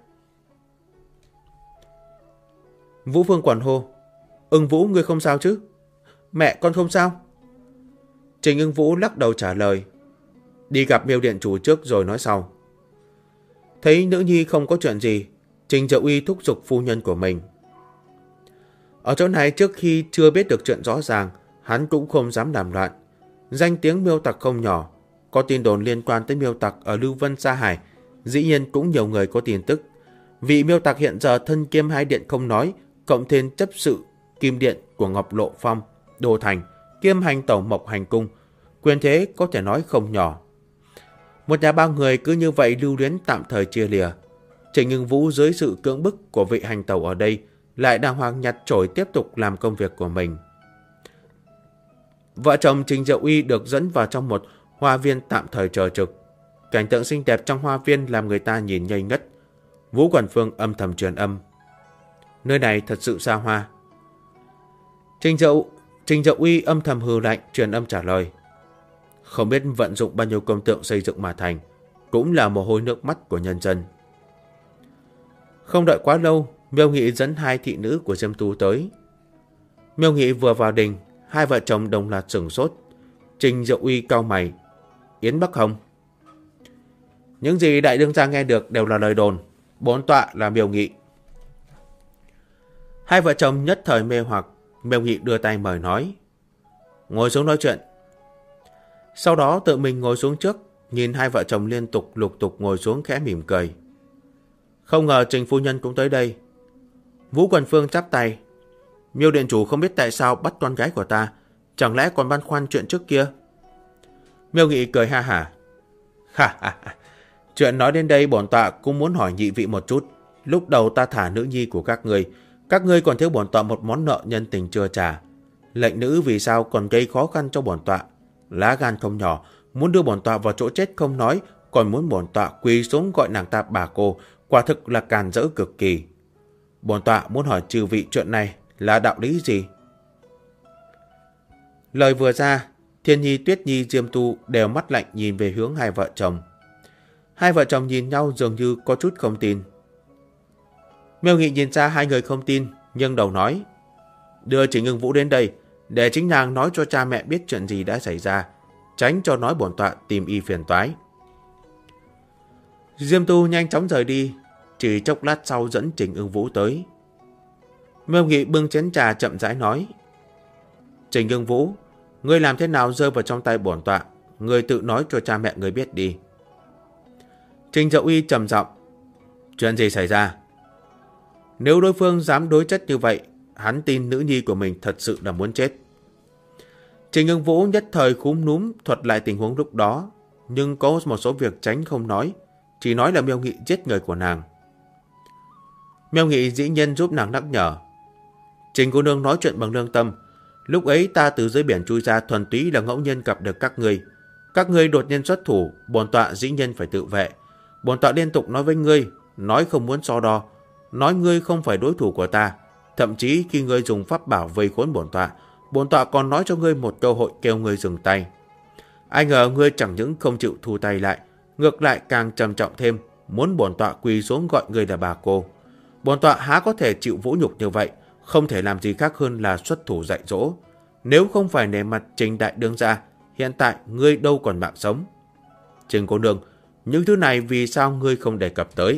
Vũ Phương quản hô: Ưng Vũ, ngươi không sao chứ? Mẹ con không sao. Trình Ưng Vũ lắc đầu trả lời: đi gặp Miêu điện chủ trước rồi nói sau. Thấy nữ nhi không có chuyện gì, Trình Diệu Uy thúc giục phu nhân của mình. Ở chỗ này trước khi chưa biết được chuyện rõ ràng, hắn cũng không dám làm loạn. Danh tiếng Miêu tặc không nhỏ, có tin đồn liên quan tới Miêu tặc ở Lưu Vân Sa Hải, dĩ nhiên cũng nhiều người có tin tức. Vị Miêu tặc hiện giờ thân kiêm hai điện không nói, cộng thêm chấp sự kim điện của Ngọc Lộ Phong, Đô Thành, kiêm hành tẩu Mộc Hành Cung, quyền thế có thể nói không nhỏ. Một nhà ba người cứ như vậy lưu luyến tạm thời chia lìa. Trình Ưng Vũ dưới sự cưỡng bức của vị hành tẩu ở đây lại đàng hoàng nhặt chổi tiếp tục làm công việc của mình. Vợ chồng Trình Diệu Uy được dẫn vào trong một hoa viên tạm thời chờ trực. Cảnh tượng xinh đẹp trong hoa viên làm người ta nhìn ngây ngất. Vũ Quần Phương âm thầm truyền âm: nơi này thật sự xa hoa. Trình Diệu Uy âm thầm hừ lạnh truyền âm trả lời: không biết vận dụng bao nhiêu công tượng xây dựng mà thành, cũng là mồ hôi nước mắt của nhân dân. Không đợi quá lâu, Miêu Nghị dẫn hai thị nữ của Diêm Tu tới. Miêu Nghị vừa vào đình, hai vợ chồng đồng loạt sửng sốt. Trình Diệu Uy cau mày: Yến Bắc Hồng. Những gì đại đương gia nghe được đều là lời đồn, bổn tọa là Miêu Nghị. Hai vợ chồng nhất thời mê hoặc. Miêu Nghị đưa tay mời nói: ngồi xuống nói chuyện. Sau đó tự mình ngồi xuống trước, nhìn hai vợ chồng liên tục lục tục ngồi xuống khẽ mỉm cười. Không ngờ Trình phu nhân cũng tới đây. Vũ Quần Phương chắp tay: Miêu điện chủ không biết tại sao bắt con gái của ta, chẳng lẽ còn băn khoăn chuyện trước kia? Miêu Nghị cười ha hả: ha. Chuyện nói đến đây bổn tọa cũng muốn hỏi nhị vị một chút. Lúc đầu ta thả nữ nhi của các ngươi còn thiếu bổn tọa một món nợ nhân tình chưa trả. Lệnh nữ vì sao còn gây khó khăn cho bổn tọa? Lá gan không nhỏ, muốn đưa bổn tọa vào chỗ chết không nói, còn muốn bổn tọa quỳ xuống gọi nàng ta bà cô, quả thực là càn rỡ cực kỳ. Bổn tọa muốn hỏi chư vị chuyện này là đạo lý gì? Lời vừa ra, Thiên Nhi, Tuyết Nhi, Diêm Tu đều mắt lạnh nhìn về hướng hai vợ chồng. Hai vợ chồng nhìn nhau dường như có chút không tin. Miêu Nghị nhìn ra hai người không tin, nhưng đầu nói: đưa Trình Ưng Vũ đến đây, để chính nàng nói cho cha mẹ biết chuyện gì đã xảy ra, tránh cho nói bổn tọa tìm y phiền toái. Diêm Tu nhanh chóng rời đi, chỉ chốc lát sau dẫn Trình Ưng Vũ tới. Miêu Nghị bưng chén trà chậm rãi nói: Trình Ưng Vũ, ngươi làm thế nào rơi vào trong tay bổn tọa, ngươi tự nói cho cha mẹ ngươi biết đi. Trình Diệu Uy trầm giọng: chuyện gì xảy ra? Nếu đối phương dám đối chất như vậy, hắn tin nữ nhi của mình thật sự là muốn chết. Trình Ưng Vũ nhất thời cúm núm thuật lại tình huống lúc đó, nhưng có một số việc tránh không nói, chỉ nói là Miêu Nghị giết người của nàng. Miêu Nghị dĩ nhiên giúp nàng nhắc nhở: Trình cô nương nói chuyện bằng lương tâm, lúc ấy ta từ dưới biển chui ra thuần túy là ngẫu nhiên gặp được các ngươi đột nhiên xuất thủ, bổn tọa dĩ nhiên phải tự vệ. Bổn tọa liên tục nói với ngươi, nói không muốn so đo, nói ngươi không phải đối thủ của ta. Thậm chí khi ngươi dùng pháp bảo vây khốn bổn tọa còn nói cho ngươi một cơ hội kêu ngươi dừng tay. Ai ngờ ngươi chẳng những không chịu thu tay lại, ngược lại càng trầm trọng thêm, muốn bổn tọa quỳ xuống gọi ngươi là bà cô. Bổn tọa há có thể chịu vũ nhục như vậy, không thể làm gì khác hơn là xuất thủ dạy dỗ. Nếu không phải nể mặt Trình đại đương gia, hiện tại ngươi đâu còn mạng sống. Trình cô nương, những thứ này vì sao ngươi không đề cập tới?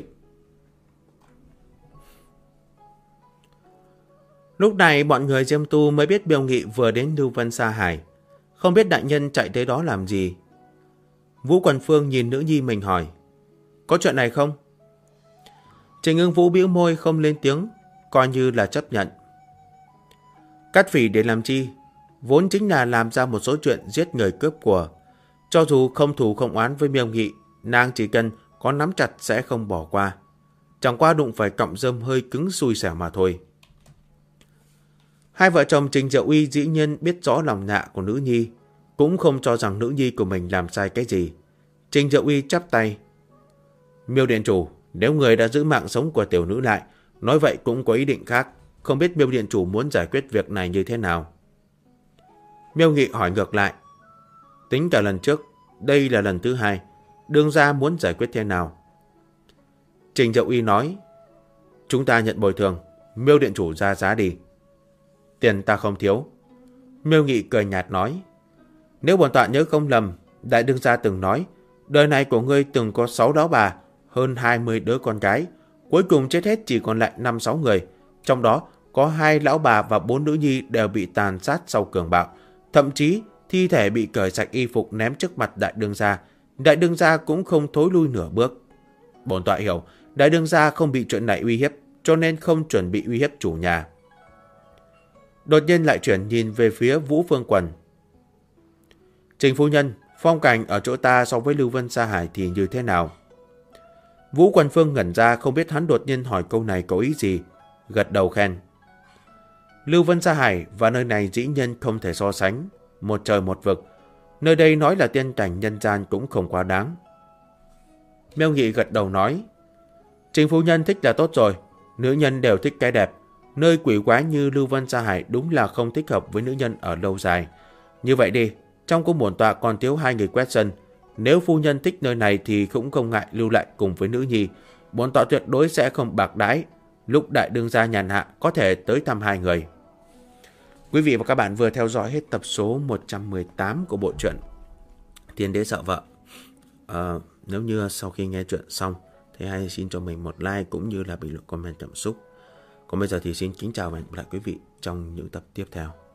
Lúc này bọn người Diêm Tu mới biết Miêu Nghị vừa đến Lưu Vân Sa Hải, không biết đại nhân chạy tới đó làm gì. Vũ Quần Phương nhìn nữ nhi mình hỏi: có chuyện này không? Trình Ưng Vũ bĩu môi không lên tiếng, coi như là chấp nhận. Cắt phỉ để làm chi? Vốn chính là làm ra một số chuyện giết người cướp của. Cho dù không thù không oán với Miêu Nghị, nàng chỉ cần có nắm chặt sẽ không bỏ qua. Chẳng qua đụng phải cọng rơm hơi cứng xui xẻo mà thôi. Hai vợ chồng Trình Diệu Uy dĩ nhiên biết rõ lòng dạ của nữ nhi, cũng không cho rằng nữ nhi của mình làm sai cái gì. Trình Diệu Uy chắp tay: Miêu điện chủ, nếu người đã giữ mạng sống của tiểu nữ lại, nói vậy cũng có ý định khác, không biết Miêu điện chủ muốn giải quyết việc này như thế nào? Miêu Nghị hỏi ngược lại: Tính cả lần trước, đây là lần thứ 2. Đương gia muốn giải quyết thế nào? Trình Dậu Y nói, chúng ta nhận bồi thường, Miêu điện chủ ra giá đi. Tiền ta không thiếu. Miêu Nghị cười nhạt nói, nếu bổn tọa nhớ không lầm, đại đương gia từng nói, đời này của ngươi từng có 6 lão bà, hơn 20 đứa con gái, cuối cùng chết hết chỉ còn lại 5-6 người, trong đó có 2 lão bà và 4 nữ nhi đều bị tàn sát sau cường bạo, thậm chí thi thể bị cởi sạch y phục ném trước mặt đại đương gia cũng không thối lui nửa bước. Bổn tọa hiểu, đại đương gia không bị chuyện này uy hiếp, cho nên không chuẩn bị uy hiếp chủ nhà. Đột nhiên lại chuyển nhìn về phía Vũ Phương Quần. Trình phu nhân, phong cảnh ở chỗ ta so với Lưu Vân Sa Hải thì như thế nào? Vũ Quần Phương ngẩn ra, không biết hắn đột nhiên hỏi câu này có ý gì, gật đầu khen. Lưu Vân Sa Hải và nơi này dĩ nhiên không thể so sánh, một trời một vực. Nơi đây nói là tiên cảnh nhân gian cũng không quá đáng. Miêu Nghị gật đầu nói, Trình phu nhân thích là tốt rồi, nữ nhân đều thích cái đẹp. Nơi quỷ quái như Lưu Vân Sa Hải đúng là không thích hợp với nữ nhân ở lâu dài. Như vậy đi, trong cung bổn tọa còn thiếu 2 người quét sân. Nếu phu nhân thích nơi này thì cũng không ngại lưu lại cùng với nữ nhi. Bổn tọa tuyệt đối sẽ không bạc đãi. Lúc đại đương gia nhàn hạ có thể tới thăm 2 người. Quý vị và các bạn vừa theo dõi hết tập số 118 của bộ truyện Thiên Đế Sợ Vợ. Nếu như sau khi nghe chuyện xong thì hãy xin cho mình một like cũng như là bình luận comment cảm xúc. Còn bây giờ thì xin kính chào và hẹn gặp lại quý vị trong những tập tiếp theo.